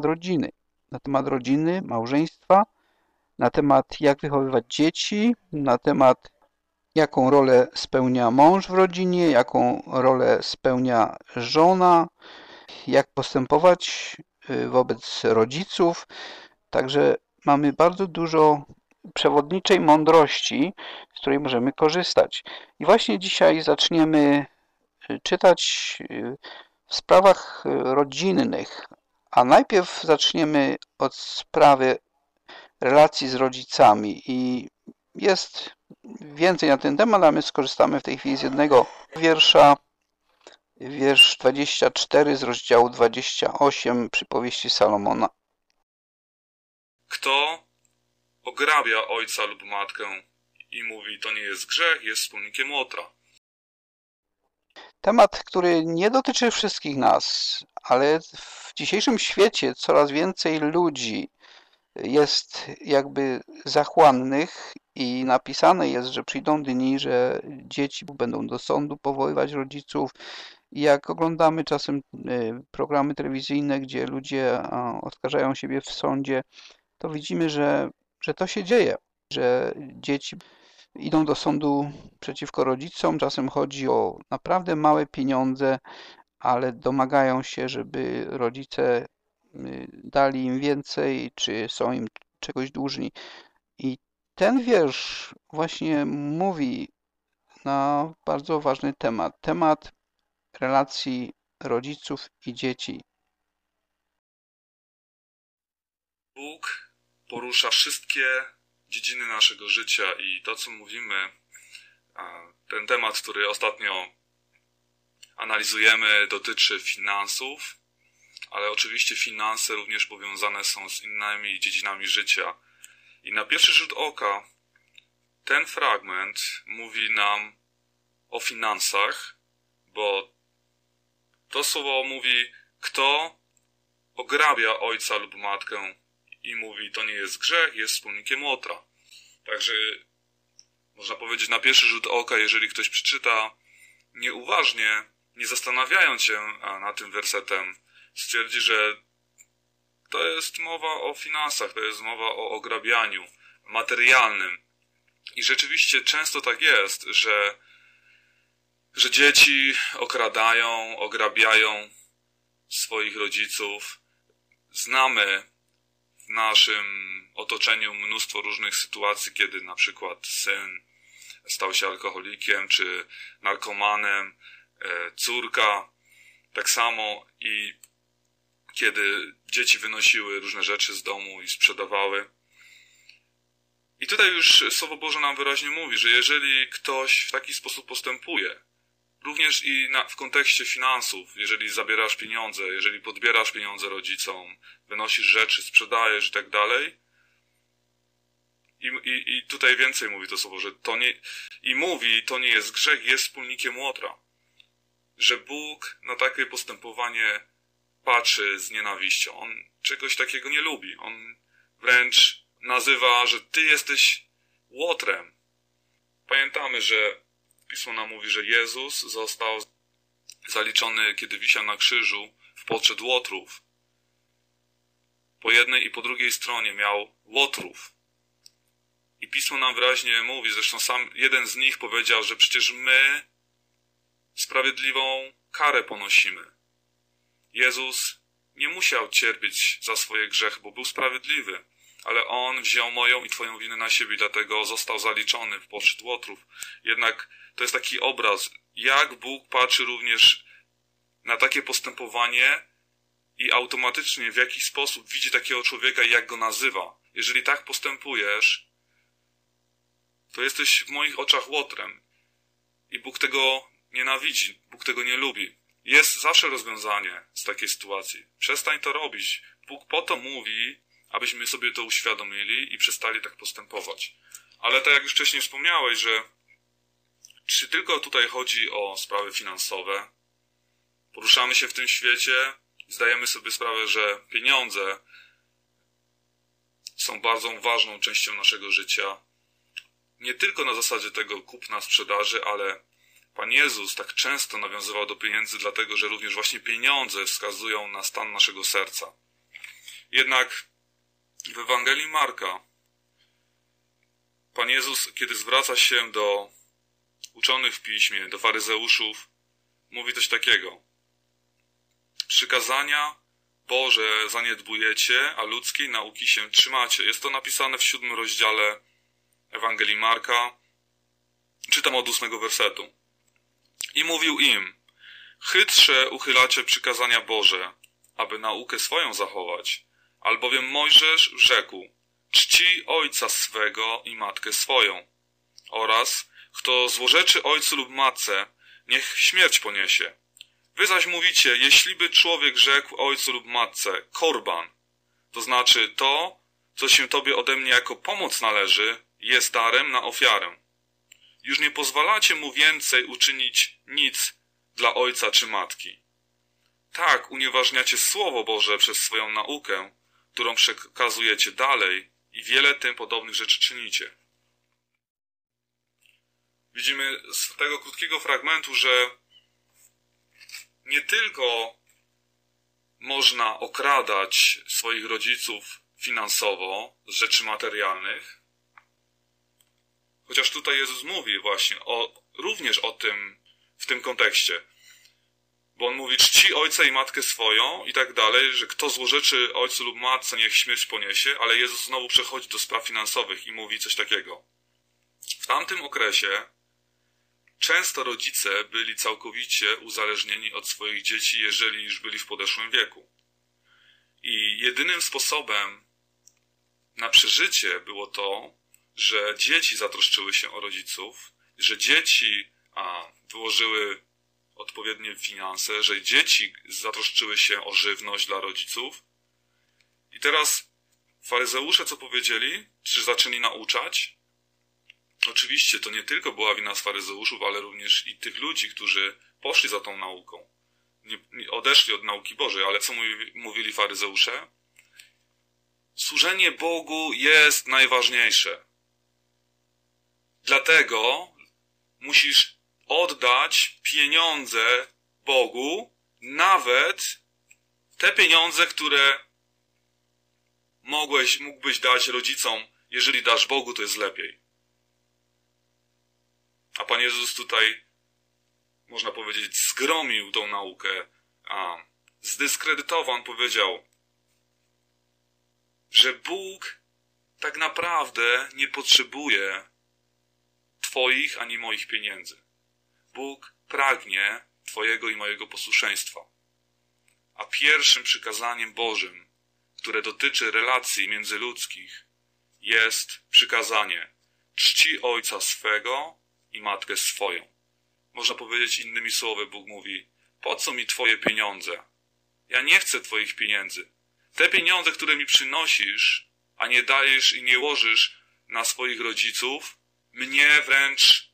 na temat rodziny, małżeństwa, na temat jak wychowywać dzieci, na temat jaką rolę spełnia mąż w rodzinie, jaką rolę spełnia żona, jak postępować wobec rodziców. Także mamy bardzo dużo przewodniczej mądrości, z której możemy korzystać. I właśnie dzisiaj zaczniemy czytać w sprawach rodzinnych, a najpierw zaczniemy od sprawy relacji z rodzicami. I jest więcej na ten temat, a my skorzystamy w tej chwili z jednego wiersza, wiersz 24 z rozdziału 28 przypowieści Salomona. Kto ograbia ojca lub matkę i mówi, to nie jest grzech, jest wspólnikiem łotra. Temat, który nie dotyczy wszystkich nas, ale w dzisiejszym świecie coraz więcej ludzi jest jakby zachłannych i napisane jest, że przyjdą dni, że dzieci będą do sądu powoływać rodziców. I jak oglądamy czasem programy telewizyjne, gdzie ludzie oskarżają siebie w sądzie, to widzimy, że to się dzieje, że dzieci idą do sądu przeciwko rodzicom. Czasem chodzi o naprawdę małe pieniądze, ale domagają się, żeby rodzice dali im więcej, czy są im czegoś dłużni. I ten wiersz właśnie mówi na bardzo ważny temat relacji rodziców i dzieci. Bóg porusza wszystkie dziedziny naszego życia i to, co mówimy, ten temat, który ostatnio analizujemy, dotyczy finansów, ale oczywiście finanse również powiązane są z innymi dziedzinami życia. I na pierwszy rzut oka ten fragment mówi nam o finansach, bo to słowo mówi, kto ograbia ojca lub matkę i mówi, to nie jest grzech, jest wspólnikiem łotra. Także można powiedzieć na pierwszy rzut oka, jeżeli ktoś przeczyta nieuważnie, nie zastanawiając się nad tym wersetem, stwierdzi, że to jest mowa o finansach, to jest mowa o ograbianiu materialnym. I rzeczywiście często tak jest, że dzieci okradają, ograbiają swoich rodziców. Znamy w naszym otoczeniu mnóstwo różnych sytuacji, kiedy na przykład syn stał się alkoholikiem czy narkomanem, córka tak samo, i kiedy dzieci wynosiły różne rzeczy z domu i sprzedawały. I tutaj już Słowo Boże nam wyraźnie mówi, że jeżeli ktoś w taki sposób postępuje, również i w kontekście finansów, jeżeli zabierasz pieniądze, jeżeli podbierasz pieniądze rodzicom, wynosisz rzeczy, sprzedajesz i tak dalej, i tutaj więcej mówi to Słowo, że to nie, i mówi, to nie jest grzech, jest wspólnikiem łotra. Że Bóg na takie postępowanie patrzy z nienawiścią. On czegoś takiego nie lubi. On wręcz nazywa, że ty jesteś łotrem. Pamiętamy, że Pismo nam mówi, że Jezus został zaliczony, kiedy wisiał na krzyżu, w poczet łotrów. po jednej i po drugiej stronie miał łotrów. I Pismo nam wyraźnie mówi, zresztą sam jeden z nich powiedział, że przecież my sprawiedliwą karę ponosimy. Jezus nie musiał cierpieć za swoje grzechy, bo był sprawiedliwy, ale On wziął moją i twoją winę na siebie, dlatego został zaliczony w poczet łotrów. Jednak to jest taki obraz, jak Bóg patrzy również na takie postępowanie i automatycznie w jakiś sposób widzi takiego człowieka i jak go nazywa. Jeżeli tak postępujesz, to jesteś w moich oczach łotrem. I Bóg tego nienawidzi, Bóg tego nie lubi. Jest zawsze rozwiązanie z takiej sytuacji. Przestań to robić. Bóg po to mówi, abyśmy sobie to uświadomili i przestali tak postępować. Ale tak jak już wcześniej wspomniałeś, że czy tylko tutaj chodzi o sprawy finansowe, poruszamy się w tym świecie, zdajemy sobie sprawę, że pieniądze są bardzo ważną częścią naszego życia. Nie tylko na zasadzie tego kupna, sprzedaży, ale Pan Jezus tak często nawiązywał do pieniędzy, dlatego że również właśnie pieniądze wskazują na stan naszego serca. Jednak w Ewangelii Marka Pan Jezus, kiedy zwraca się do uczonych w piśmie, do faryzeuszów, mówi coś takiego. Przykazania Boże zaniedbujecie, a ludzkiej nauki się trzymacie. Jest to napisane w 7 rozdziale Ewangelii Marka. Czytam od 8 wersetu. I mówił im, chytrze uchylacie przykazania Boże, aby naukę swoją zachować. Albowiem Mojżesz rzekł, czci ojca swego i matkę swoją. Oraz, kto złorzeczy ojcu lub matce, niech śmierć poniesie. Wy zaś mówicie, jeśliby człowiek rzekł ojcu lub matce, korban, to znaczy to, co się tobie ode mnie jako pomoc należy, jest darem na ofiarę. Już nie pozwalacie mu więcej uczynić nic dla ojca czy matki. Tak unieważniacie Słowo Boże przez swoją naukę, którą przekazujecie dalej i wiele tym podobnych rzeczy czynicie. Widzimy z tego krótkiego fragmentu, że nie tylko można okradać swoich rodziców finansowo z rzeczy materialnych, chociaż tutaj Jezus mówi właśnie również o tym w tym kontekście. Bo On mówi, czci ojca i matkę swoją i tak dalej, że kto złorzeczy ojcu lub matce, niech śmierć poniesie, ale Jezus znowu przechodzi do spraw finansowych i mówi coś takiego. W tamtym okresie często rodzice byli całkowicie uzależnieni od swoich dzieci, jeżeli już byli w podeszłym wieku. I jedynym sposobem na przeżycie było to, że dzieci zatroszczyły się o rodziców, że dzieci wyłożyły odpowiednie finanse, że dzieci zatroszczyły się o żywność dla rodziców. I teraz faryzeusze co powiedzieli? Czy zaczęli nauczać? Oczywiście to nie tylko była wina z faryzeuszów, ale również i tych ludzi, którzy poszli za tą nauką. Nie odeszli od nauki Bożej, ale co mówili faryzeusze? Służenie Bogu jest najważniejsze. Dlatego musisz oddać pieniądze Bogu, nawet te pieniądze, które mógłbyś dać rodzicom. Jeżeli dasz Bogu, to jest lepiej. A Pan Jezus tutaj, można powiedzieć, zgromił tą naukę, zdyskredytował. On powiedział, że Bóg tak naprawdę nie potrzebuje twoich ani moich pieniędzy. Bóg pragnie twojego i mojego posłuszeństwa. A pierwszym przykazaniem Bożym, które dotyczy relacji międzyludzkich, jest przykazanie czci ojca swego i matkę swoją. Można powiedzieć innymi słowy, Bóg mówi, po co mi twoje pieniądze? Ja nie chcę twoich pieniędzy. Te pieniądze, które mi przynosisz, a nie dajesz i nie łożysz na swoich rodziców, mnie wręcz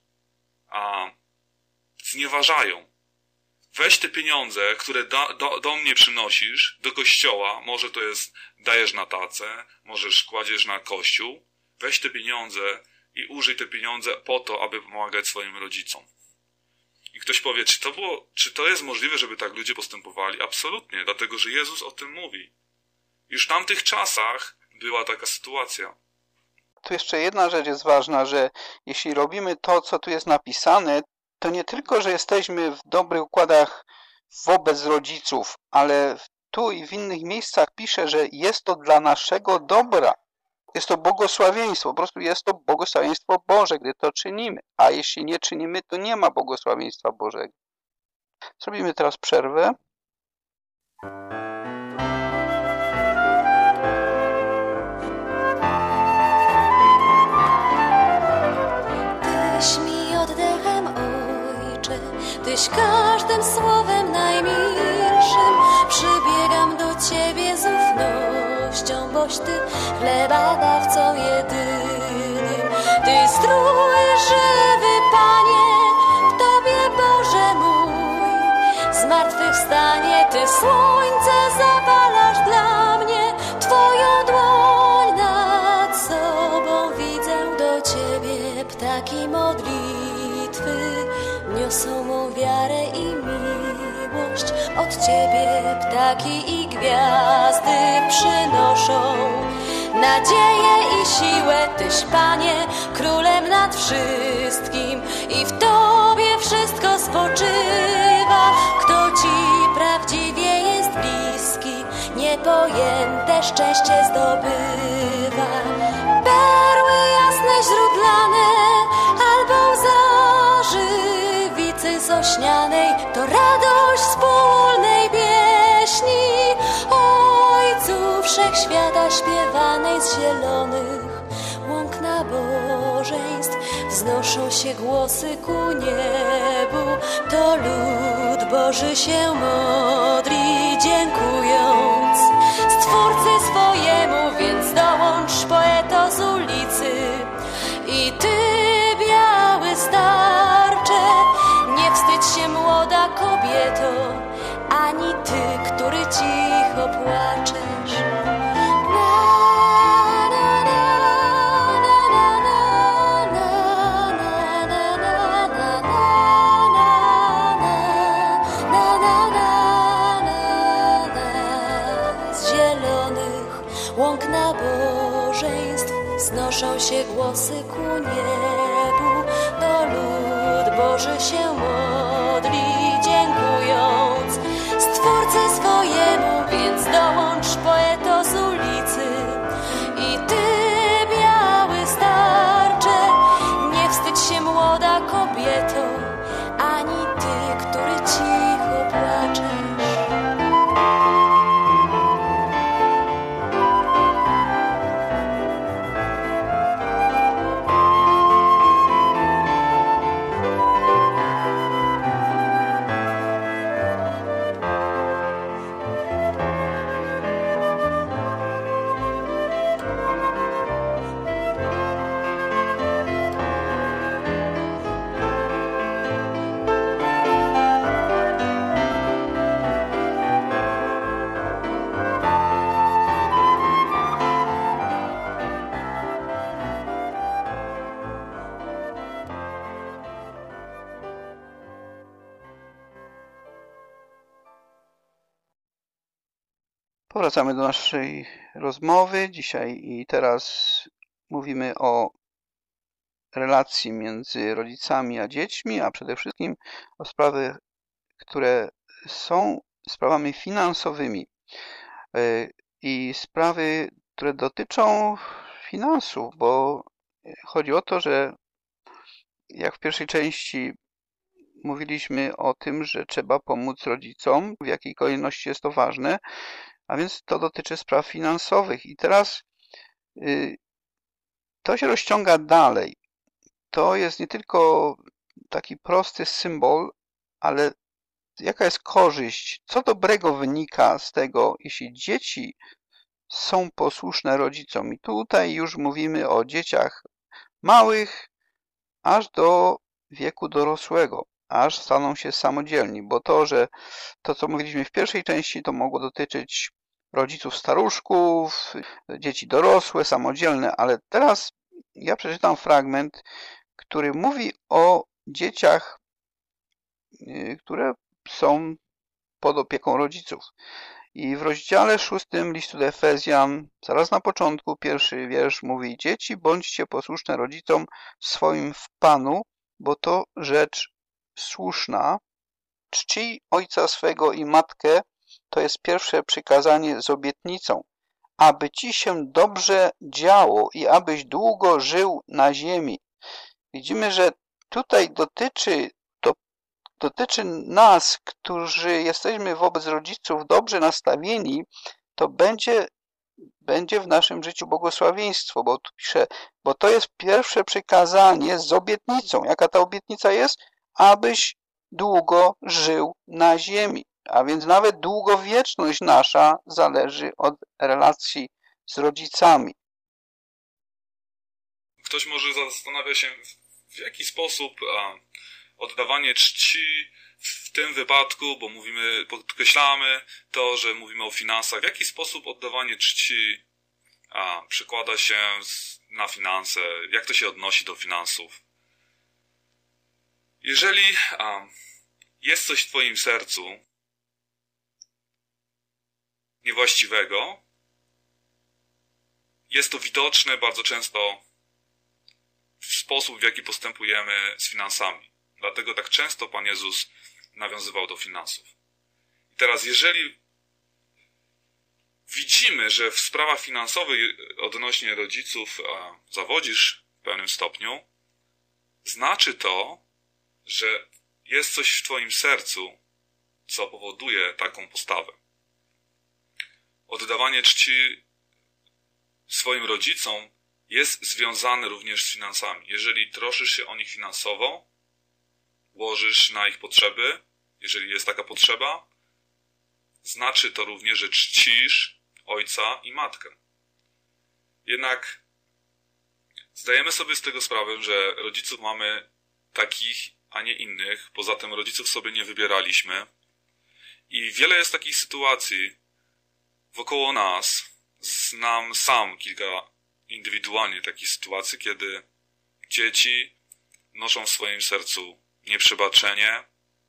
znieważają. Weź te pieniądze, które do mnie przynosisz, do kościoła, może to jest dajesz na tacę, możesz kładziesz na kościół, weź te pieniądze i użyj te pieniądze po to, aby pomagać swoim rodzicom. I ktoś powie, czy to jest możliwe, żeby tak ludzie postępowali? Absolutnie, dlatego że Jezus o tym mówi. Już w tamtych czasach była taka sytuacja. Tu jeszcze jedna rzecz jest ważna, że jeśli robimy to, co tu jest napisane, to nie tylko, że jesteśmy w dobrych układach wobec rodziców, ale tu i w innych miejscach pisze, że jest to dla naszego dobra. Jest to błogosławieństwo, po prostu jest to błogosławieństwo Boże, gdy to czynimy. A jeśli nie czynimy, to nie ma błogosławieństwa Bożego. Zrobimy teraz przerwę. Tyś mi oddechem, Ojcze, Tyś każdym słowem najmilszym. Przybiegam do Ciebie z ufnością, boś Ty chleba dawcą jedynym. Ty zdrój żywy, Panie, w Tobie, Boże mój. Zmartwychwstanie, Ty słońce zapalasz dla mnie. Twoją dłoń nad sobą widzę, do Ciebie ptaki modlitwy niosą mą wiarę i miłość. Od Ciebie ptaki i gwiazdy przynoszą nadzieję i siłę. Tyś, Panie, królem nad wszystkim i w Tobie wszystko spoczywa. Kto Ci prawdziwie jest bliski, niepojęte szczęście zdobywa. Perły jasne źródlane albo łza żywicy zośnianej to radość wspólnej pieśni Ojcu Wszechświata śpiewanej z zielonych łąk nabożeństw. Wznoszą się głosy ku niebu, to lud Boży się modli, dziękując Stwórcy swojemu, więc dołącz, poeto, z ulicy. I Ty, biały starcze, nie wstydź się, młoda kobieto, ani Ty, który cicho płaczesz. Łąk nabożeństw wznoszą się głosy ku niebu, to lud Boży się modli, dziękując Stwórcy swojemu, więc dołącz, poeto, z ulicy. I Ty, biały starcze, nie wstydź się, młoda kobieto, ani Ty, który cicho płaczesz. Powracamy do naszej rozmowy dzisiaj i teraz mówimy o relacji między rodzicami a dziećmi, a przede wszystkim o sprawach, które są sprawami finansowymi i sprawy, które dotyczą finansów, bo chodzi o to, że jak w pierwszej części mówiliśmy o tym, że trzeba pomóc rodzicom, w jakiej kolejności jest to ważne, a więc to dotyczy spraw finansowych. I teraz to się rozciąga dalej. To jest nie tylko taki prosty symbol, ale jaka jest korzyść, co dobrego wynika z tego, jeśli dzieci są posłuszne rodzicom. I tutaj już mówimy o dzieciach małych, aż do wieku dorosłego, aż staną się samodzielni, bo to, że to, co mówiliśmy w pierwszej części, to mogło dotyczyć rodziców staruszków, dzieci dorosłe, samodzielne, ale teraz ja przeczytam fragment, który mówi o dzieciach, które są pod opieką rodziców. I w rozdziale 6 listu do Efezjan, zaraz na początku, pierwszy wiersz mówi: dzieci, bądźcie posłuszne rodzicom swoim w Panu, bo to rzecz słuszna. Czcij ojca swego i matkę, to jest pierwsze przykazanie z obietnicą, aby ci się dobrze działo i abyś długo żył na ziemi. Widzimy, że tutaj dotyczy nas, którzy jesteśmy wobec rodziców dobrze nastawieni, to będzie w naszym życiu błogosławieństwo, bo tu pisze, bo to jest pierwsze przykazanie z obietnicą. Jaka ta obietnica jest? Abyś długo żył na ziemi. A więc nawet długowieczność nasza zależy od relacji z rodzicami. Ktoś może zastanawia się, w jaki sposób oddawanie czci w tym wypadku, bo podkreślamy to, że mówimy o finansach, w jaki sposób oddawanie czci przekłada się na finanse, jak to się odnosi do finansów. Jeżeli jest coś w twoim sercu niewłaściwego, jest to widoczne bardzo często w sposób, w jaki postępujemy z finansami. Dlatego tak często Pan Jezus nawiązywał do finansów. I teraz, jeżeli widzimy, że w sprawach finansowych odnośnie rodziców zawodzisz w pewnym stopniu, znaczy to, że jest coś w twoim sercu, co powoduje taką postawę. Oddawanie czci swoim rodzicom jest związane również z finansami. Jeżeli troszysz się o nich finansowo, łożysz na ich potrzeby, jeżeli jest taka potrzeba, znaczy to również, że czcisz ojca i matkę. Jednak zdajemy sobie z tego sprawę, że rodziców mamy takich, a nie innych. Poza tym rodziców sobie nie wybieraliśmy. I wiele jest takich sytuacji wokoło nas. Znam sam kilka indywidualnie takich sytuacji, kiedy dzieci noszą w swoim sercu nieprzebaczenie,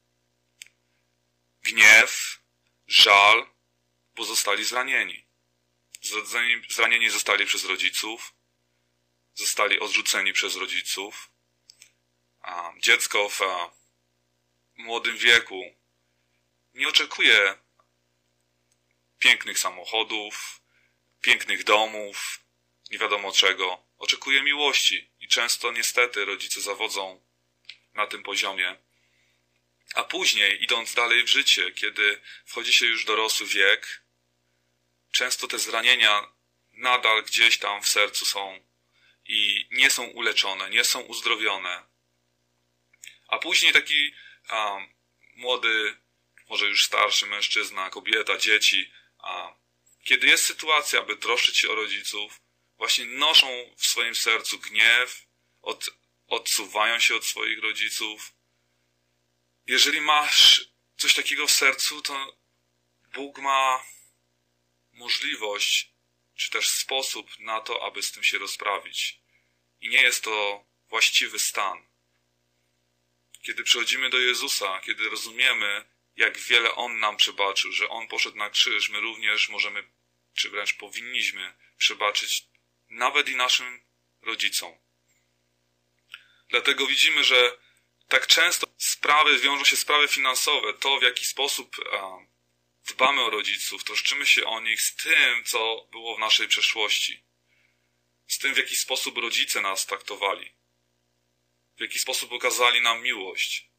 gniew, żal, bo zostali zranieni. Zranieni zostali przez rodziców, zostali odrzuceni przez rodziców. A dziecko w młodym wieku nie oczekuje pięknych samochodów, pięknych domów, nie wiadomo czego. Oczekuje miłości i często niestety rodzice zawodzą na tym poziomie. A później, idąc dalej w życie, kiedy wchodzi się już w dorosły wiek, często te zranienia nadal gdzieś tam w sercu są i nie są uleczone, nie są uzdrowione. A później taki młody, może już starszy mężczyzna, kobieta, dzieci, kiedy jest sytuacja, by troszczyć się o rodziców, właśnie noszą w swoim sercu gniew, odsuwają się od swoich rodziców. Jeżeli masz coś takiego w sercu, to Bóg ma możliwość, czy też sposób na to, aby z tym się rozprawić. I nie jest to właściwy stan. Kiedy przychodzimy do Jezusa, kiedy rozumiemy, jak wiele On nam przebaczył, że On poszedł na krzyż, my również możemy, czy wręcz powinniśmy przebaczyć nawet i naszym rodzicom. Dlatego widzimy, że tak często wiążą się sprawy finansowe, to w jaki sposób dbamy o rodziców, troszczymy się o nich z tym, co było w naszej przeszłości. Z tym, w jaki sposób rodzice nas traktowali. W jaki sposób okazali nam miłość.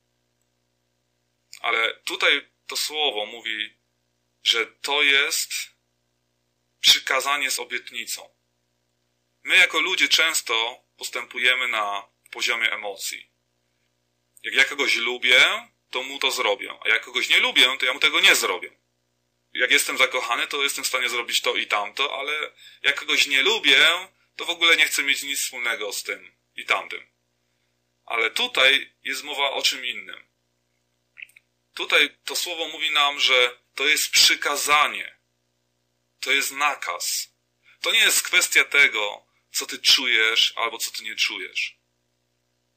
Ale tutaj to słowo mówi, że to jest przykazanie z obietnicą. My jako ludzie często postępujemy na poziomie emocji. Jak ja kogoś lubię, to mu to zrobię. A jak kogoś nie lubię, to ja mu tego nie zrobię. Jak jestem zakochany, to jestem w stanie zrobić to i tamto, ale jak kogoś nie lubię, to w ogóle nie chcę mieć nic wspólnego z tym i tamtym. Ale tutaj jest mowa o czym innym. Tutaj to słowo mówi nam, że to jest przykazanie. To jest nakaz. To nie jest kwestia tego, co ty czujesz albo co ty nie czujesz.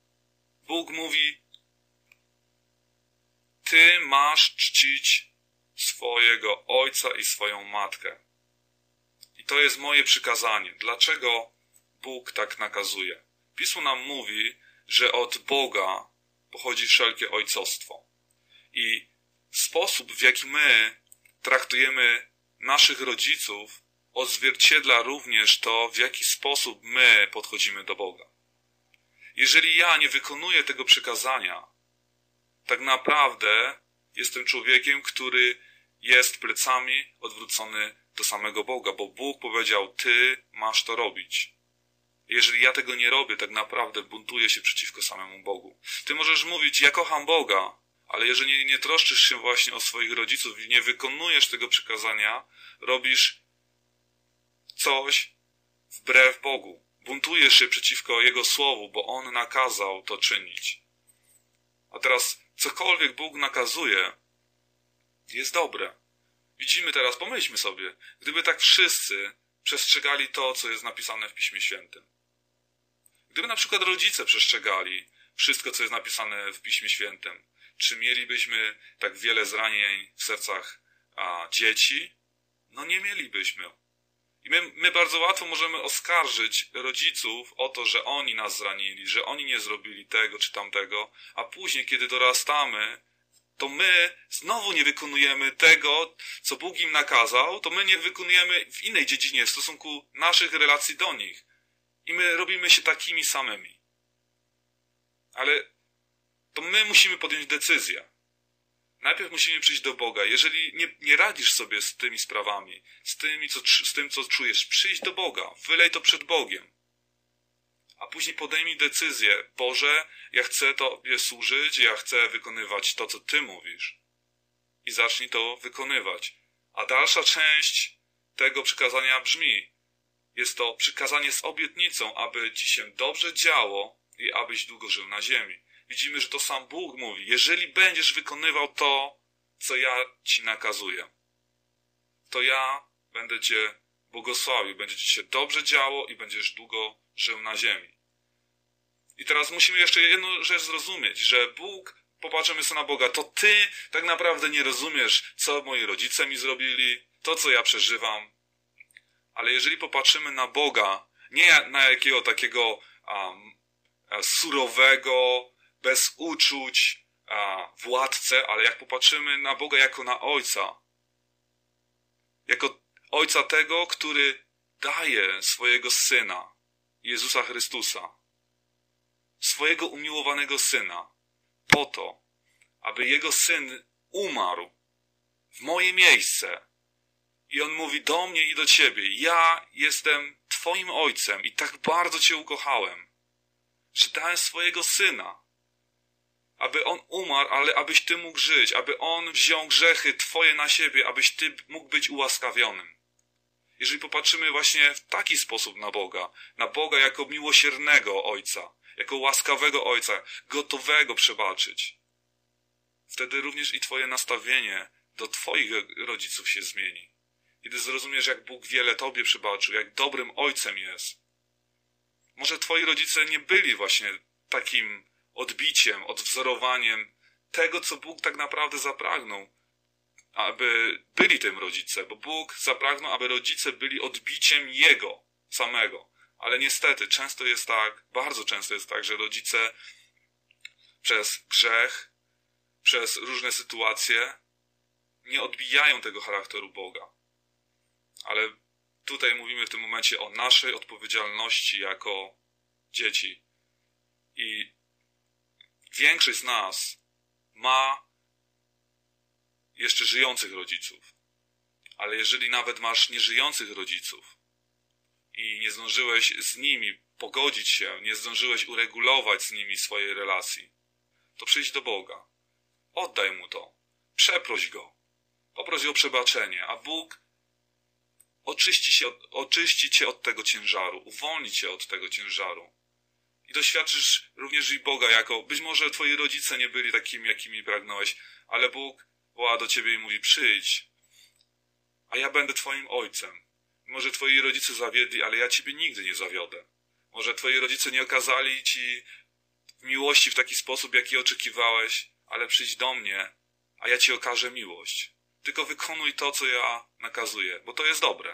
Bóg mówi, ty masz czcić swojego ojca i swoją matkę. I to jest moje przykazanie. Dlaczego Bóg tak nakazuje? Pismo nam mówi, że od Boga pochodzi wszelkie ojcostwo. I sposób, w jaki my traktujemy naszych rodziców, odzwierciedla również to, w jaki sposób my podchodzimy do Boga. Jeżeli ja nie wykonuję tego przykazania, tak naprawdę jestem człowiekiem, który jest plecami odwrócony do samego Boga, bo Bóg powiedział, ty masz to robić. Jeżeli ja tego nie robię, tak naprawdę buntuję się przeciwko samemu Bogu. Ty możesz mówić, ja kocham Boga, ale jeżeli nie troszczysz się właśnie o swoich rodziców i nie wykonujesz tego przykazania, robisz coś wbrew Bogu. Buntujesz się przeciwko Jego słowu, bo On nakazał to czynić. A teraz cokolwiek Bóg nakazuje, jest dobre. Widzimy teraz, pomyślmy sobie, gdyby tak wszyscy przestrzegali to, co jest napisane w Piśmie Świętym. Gdyby na przykład rodzice przestrzegali wszystko, co jest napisane w Piśmie Świętym, czy mielibyśmy tak wiele zranień w sercach dzieci? No nie mielibyśmy. I my bardzo łatwo możemy oskarżyć rodziców o to, że oni nas zranili, że oni nie zrobili tego czy tamtego, a później, kiedy dorastamy, to my znowu nie wykonujemy tego, co Bóg im nakazał, to my nie wykonujemy w innej dziedzinie w stosunku naszych relacji do nich. I my robimy się takimi samymi. Ale to my musimy podjąć decyzję. Najpierw musimy przyjść do Boga. Jeżeli nie radzisz sobie z tymi sprawami, z tym, co czujesz, przyjdź do Boga. Wylej to przed Bogiem. A później podejmij decyzję. Boże, ja chcę Tobie służyć, ja chcę wykonywać to, co Ty mówisz. I zacznij to wykonywać. A dalsza część tego przykazania brzmi. Jest to przykazanie z obietnicą, aby Ci się dobrze działo i abyś długo żył na ziemi. Widzimy, że to sam Bóg mówi. Jeżeli będziesz wykonywał to, co ja Ci nakazuję, to ja będę Cię błogosławił, będzie Ci się dobrze działo i będziesz długo żył na ziemi. I teraz musimy jeszcze jedną rzecz zrozumieć, że Bóg, popatrzymy sobie na Boga, to Ty tak naprawdę nie rozumiesz, co moi rodzice mi zrobili, to, co ja przeżywam. Ale jeżeli popatrzymy na Boga, nie na jakiego takiego surowego, bez uczuć władcę, ale jak popatrzymy na Boga jako na Ojca, jako Ojca tego, który daje swojego Syna, Jezusa Chrystusa, swojego umiłowanego Syna, po to, aby Jego Syn umarł w moje miejsce. I On mówi do mnie i do Ciebie, ja jestem Twoim Ojcem i tak bardzo Cię ukochałem, że dałem swojego Syna, aby On umarł, ale abyś Ty mógł żyć, aby On wziął grzechy Twoje na siebie, abyś Ty mógł być ułaskawionym. Jeżeli popatrzymy właśnie w taki sposób na Boga jako miłosiernego Ojca, jako łaskawego Ojca, gotowego przebaczyć, wtedy również i Twoje nastawienie do Twoich rodziców się zmieni. Kiedy zrozumiesz, jak Bóg wiele Tobie przebaczył, jak dobrym Ojcem jest. Może Twoi rodzice nie byli właśnie takim odbiciem, odwzorowaniem tego, co Bóg tak naprawdę zapragnął, aby byli tym rodzice, bo Bóg zapragnął, aby rodzice byli odbiciem Jego samego. Ale niestety, bardzo często jest tak, że rodzice przez grzech, przez różne sytuacje nie odbijają tego charakteru Boga. Ale tutaj mówimy w tym momencie o naszej odpowiedzialności jako dzieci. I większość z nas ma jeszcze żyjących rodziców. Ale jeżeli nawet masz nieżyjących rodziców i nie zdążyłeś z nimi pogodzić się, nie zdążyłeś uregulować z nimi swojej relacji, to przyjdź do Boga. Oddaj Mu to. Przeproś Go. Poproś o przebaczenie, a Bóg oczyści Cię od tego ciężaru, uwolni Cię od tego ciężaru. I doświadczysz również i Boga jako, być może Twoi rodzice nie byli takimi, jakimi pragnąłeś, ale Bóg woła do Ciebie i mówi, przyjdź, a ja będę Twoim Ojcem. Może Twoi rodzice zawiedli, ale ja Ciebie nigdy nie zawiodę. Może Twoi rodzice nie okazali Ci miłości w taki sposób, jaki oczekiwałeś, ale przyjdź do mnie, a ja Ci okażę miłość. tylko wykonuj to, co ja nakazuję, bo to jest dobre.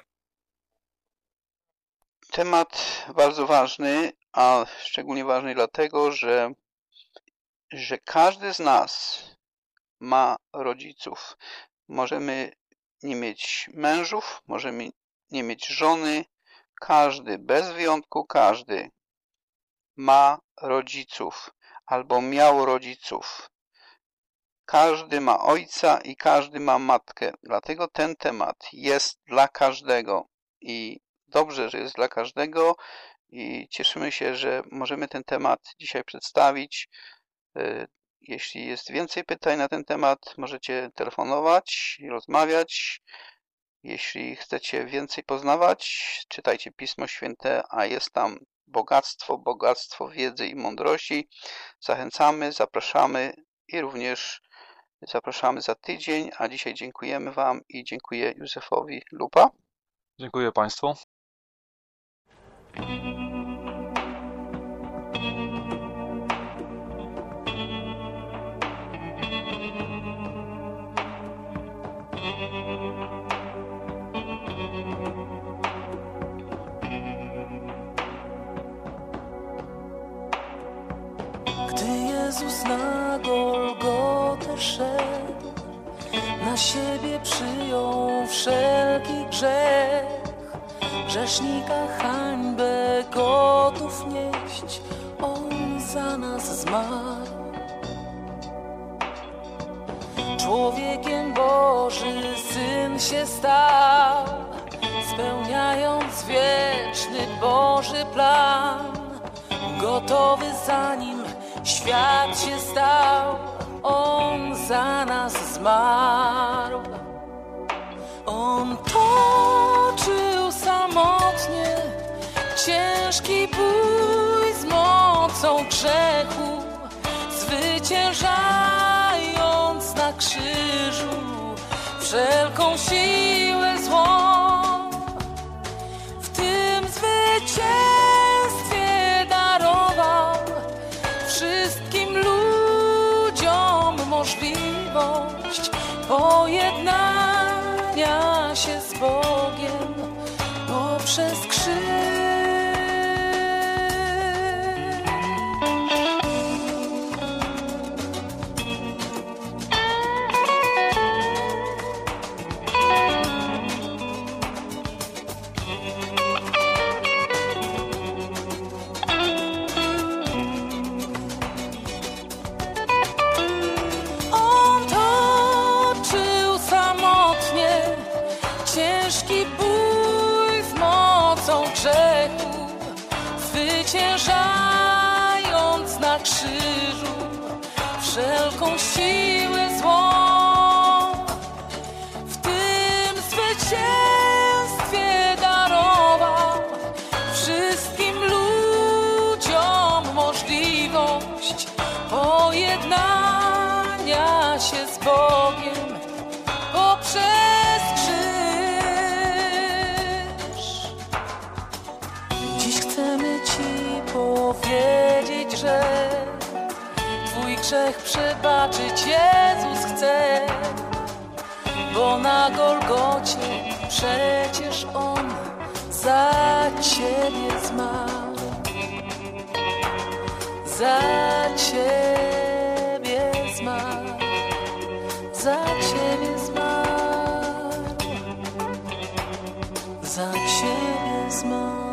Temat bardzo ważny, a szczególnie ważny dlatego, że każdy z nas ma rodziców. Możemy nie mieć mężów, możemy nie mieć żony. Każdy, bez wyjątku każdy ma rodziców albo miał rodziców. Każdy ma ojca i każdy ma matkę. Dlatego ten temat jest dla każdego i dobrze, że jest dla każdego i cieszymy się, że możemy ten temat dzisiaj przedstawić. Jeśli jest więcej pytań na ten temat, możecie telefonować i rozmawiać. Jeśli chcecie więcej poznawać, czytajcie Pismo Święte, a jest tam bogactwo wiedzy i mądrości. Zachęcamy, zapraszamy i również zapraszamy za tydzień, a dzisiaj dziękujemy Wam i dziękuję Józefowi Lupa. Dziękuję Państwu. Gdy Jezus na Golgotę szedł, na siebie przyjął wszelki grzech, grzesznika hańbę gotów nieść, On za nas zmarł. Człowiekiem Boży Syn się stał, spełniając wieczny Boży plan, gotowy zanim świat się stał, On za nas zmarł. On toczył samotnie ciężki bój z mocą grzechu, zwyciężając na krzyżu wszelką siłę złą. W tym zwycięstwie darował wszystkim ludziom możliwość pojednania się z Bogiem poprzez krzyż. Zwyciężając na krzyżu wszelką siłę złą. W tym zwycięstwie darował wszystkim ludziom możliwość pojednania się z Bogiem poprzez krzyż. Dziś chcemy Ci powiedzieć, że Twój grzech przebaczyć Jezus chce, bo na Golgocie przecież On za Ciebie zmarł. Za Ciebie zmarł. Za Ciebie zmarł. Za Ciebie zmarł.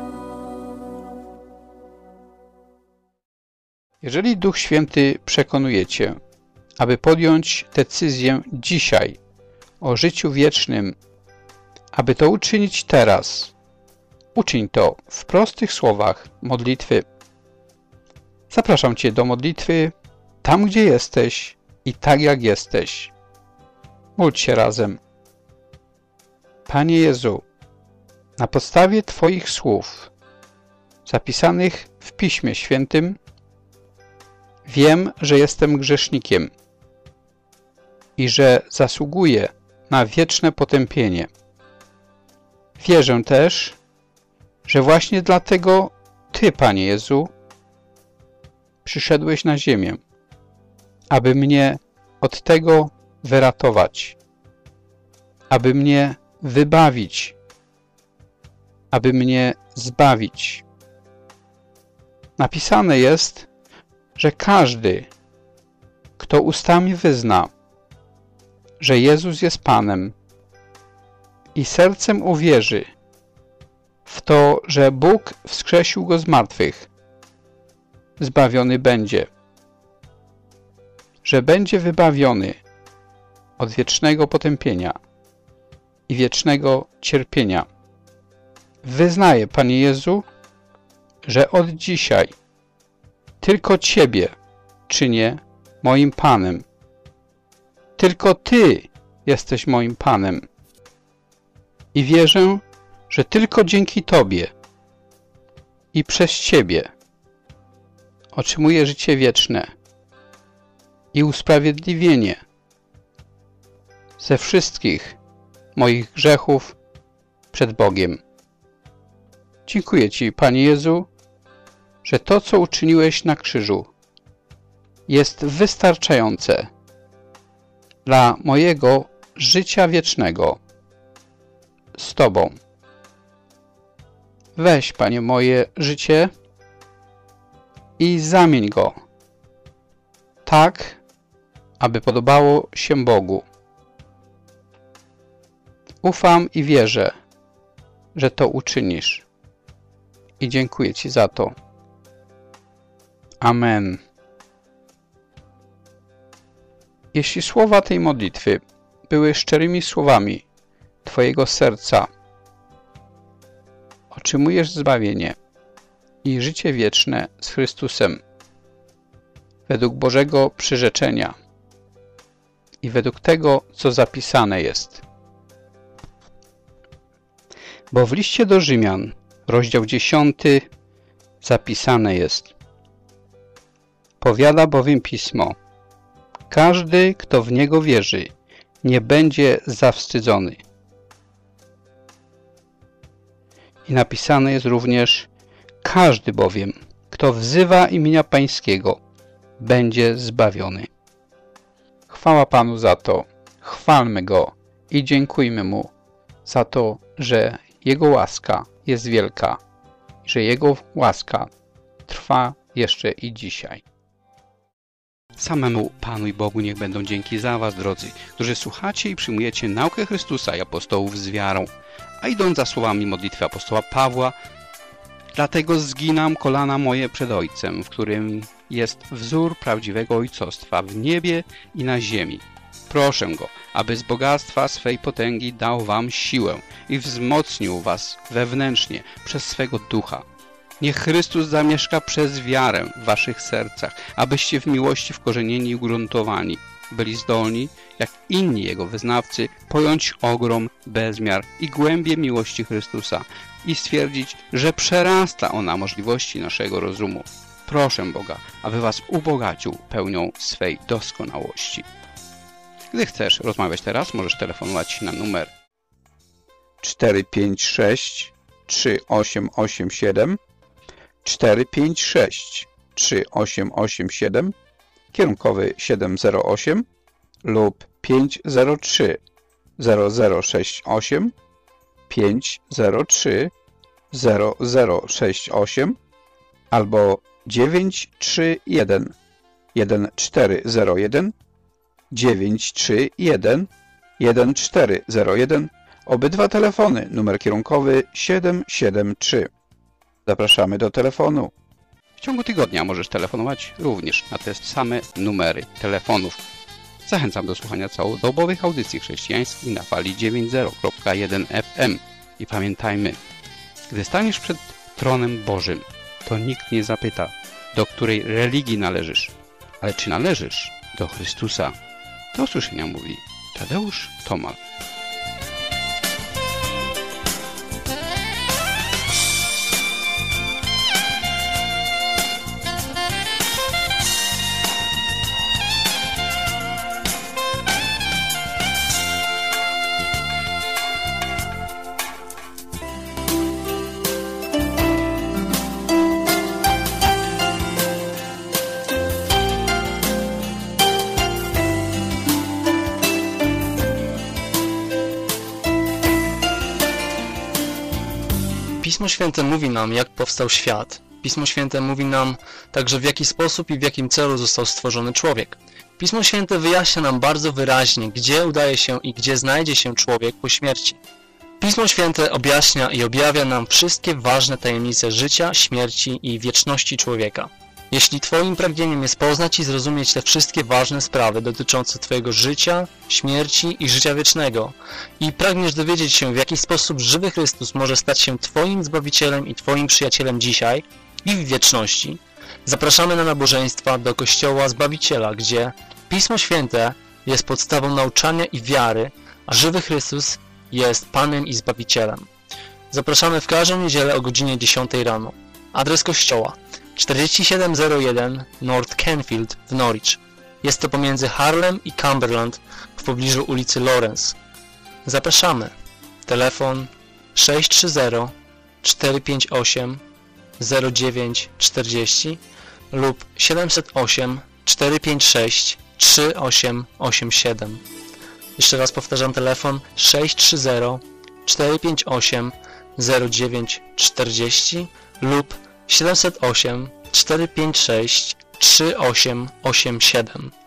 Jeżeli Duch Święty przekonuje Cię, aby podjąć decyzję dzisiaj o życiu wiecznym, aby to uczynić teraz, uczyń to w prostych słowach modlitwy. Zapraszam Cię do modlitwy tam, gdzie jesteś i tak, jak jesteś. Módl się razem. Panie Jezu, na podstawie Twoich słów zapisanych w Piśmie Świętym wiem, że jestem grzesznikiem i że zasługuję na wieczne potępienie. Wierzę też, że właśnie dlatego Ty, Panie Jezu, przyszedłeś na ziemię, aby mnie od tego wyratować. aby mnie wybawić, aby mnie zbawić. Napisane jest, że każdy, kto ustami wyzna, że Jezus jest Panem i sercem uwierzy w to, że Bóg wskrzesił Go z martwych, zbawiony będzie, że będzie wybawiony od wiecznego potępienia i wiecznego cierpienia. Wyznaję, Panie Jezu, że od dzisiaj tylko Ciebie czynię moim Panem. Tylko Ty jesteś moim Panem. I wierzę, że tylko dzięki Tobie i przez Ciebie otrzymuję życie wieczne i usprawiedliwienie ze wszystkich moich grzechów przed Bogiem. Dziękuję Ci, Panie Jezu, że to, co uczyniłeś na krzyżu, jest wystarczające dla mojego życia wiecznego z Tobą. Weź, Panie, moje życie i zamień go tak, aby podobało się Bogu. Ufam i wierzę, że to uczynisz. I dziękuję Ci za to. Amen. Jeśli słowa tej modlitwy były szczerymi słowami Twojego serca, otrzymujesz zbawienie i życie wieczne z Chrystusem według Bożego przyrzeczenia i według tego, co zapisane jest. Bo w liście do Rzymian, rozdział 10, zapisane jest: powiada bowiem Pismo, każdy, kto w Niego wierzy, nie będzie zawstydzony. I napisane jest również: każdy bowiem, kto wzywa imienia Pańskiego, będzie zbawiony. Chwała Panu za to, chwalmy Go i dziękujmy Mu za to, że Jego łaska jest wielka, że Jego łaska trwa jeszcze i dzisiaj. Samemu Panu i Bogu niech będą dzięki za Was, drodzy, którzy słuchacie i przyjmujecie naukę Chrystusa i apostołów z wiarą, a idąc za słowami modlitwy apostoła Pawła, dlatego zginam kolana moje przed Ojcem, w którym jest wzór prawdziwego ojcostwa w niebie i na ziemi. Proszę Go, aby z bogactwa swej potęgi dał Wam siłę i wzmocnił Was wewnętrznie przez swego Ducha. Niech Chrystus zamieszka przez wiarę w Waszych sercach, abyście w miłości wkorzenieni i ugruntowani byli zdolni, jak inni Jego wyznawcy, pojąć ogrom, bezmiar i głębię miłości Chrystusa i stwierdzić, że przerasta ona możliwości naszego rozumu. Proszę Boga, aby Was ubogacił pełnią swej doskonałości. Gdy chcesz rozmawiać teraz, możesz telefonować na numer 456 3887 456 3887, kierunkowy 708 lub 503 0068 503 0068 albo 931 1401 931 1401. Obydwa telefony, numer kierunkowy 773. Zapraszamy do telefonu. W ciągu tygodnia możesz telefonować również na te same numery telefonów. Zachęcam do słuchania całodobowych audycji chrześcijańskich na fali 90.1 FM. I pamiętajmy, gdy staniesz przed tronem Bożym, to nikt nie zapyta, do której religii należysz, ale czy należysz do Chrystusa. Do usłyszenia, mówi Tadeusz Tomal. Pismo Święte mówi nam, jak powstał świat. Pismo Święte mówi nam także, w jaki sposób i w jakim celu został stworzony człowiek. Pismo Święte wyjaśnia nam bardzo wyraźnie, gdzie udaje się i gdzie znajdzie się człowiek po śmierci. Pismo Święte objaśnia i objawia nam wszystkie ważne tajemnice życia, śmierci i wieczności człowieka. Jeśli Twoim pragnieniem jest poznać i zrozumieć te wszystkie ważne sprawy dotyczące Twojego życia, śmierci i życia wiecznego i pragniesz dowiedzieć się, w jaki sposób żywy Chrystus może stać się Twoim Zbawicielem i Twoim przyjacielem dzisiaj i w wieczności, zapraszamy na nabożeństwa do Kościoła Zbawiciela, gdzie Pismo Święte jest podstawą nauczania i wiary, a żywy Chrystus jest Panem i Zbawicielem. Zapraszamy w każdą niedzielę o godzinie 10 rano. Adres kościoła: 4701 North Canfield w Norwich. Jest to pomiędzy Harlem i Cumberland w pobliżu ulicy Lawrence. Zapraszamy. Telefon 630 458 0940 lub 708 456 3887. Jeszcze raz powtarzam, telefon 630 458 0940 lub 708 456 3887.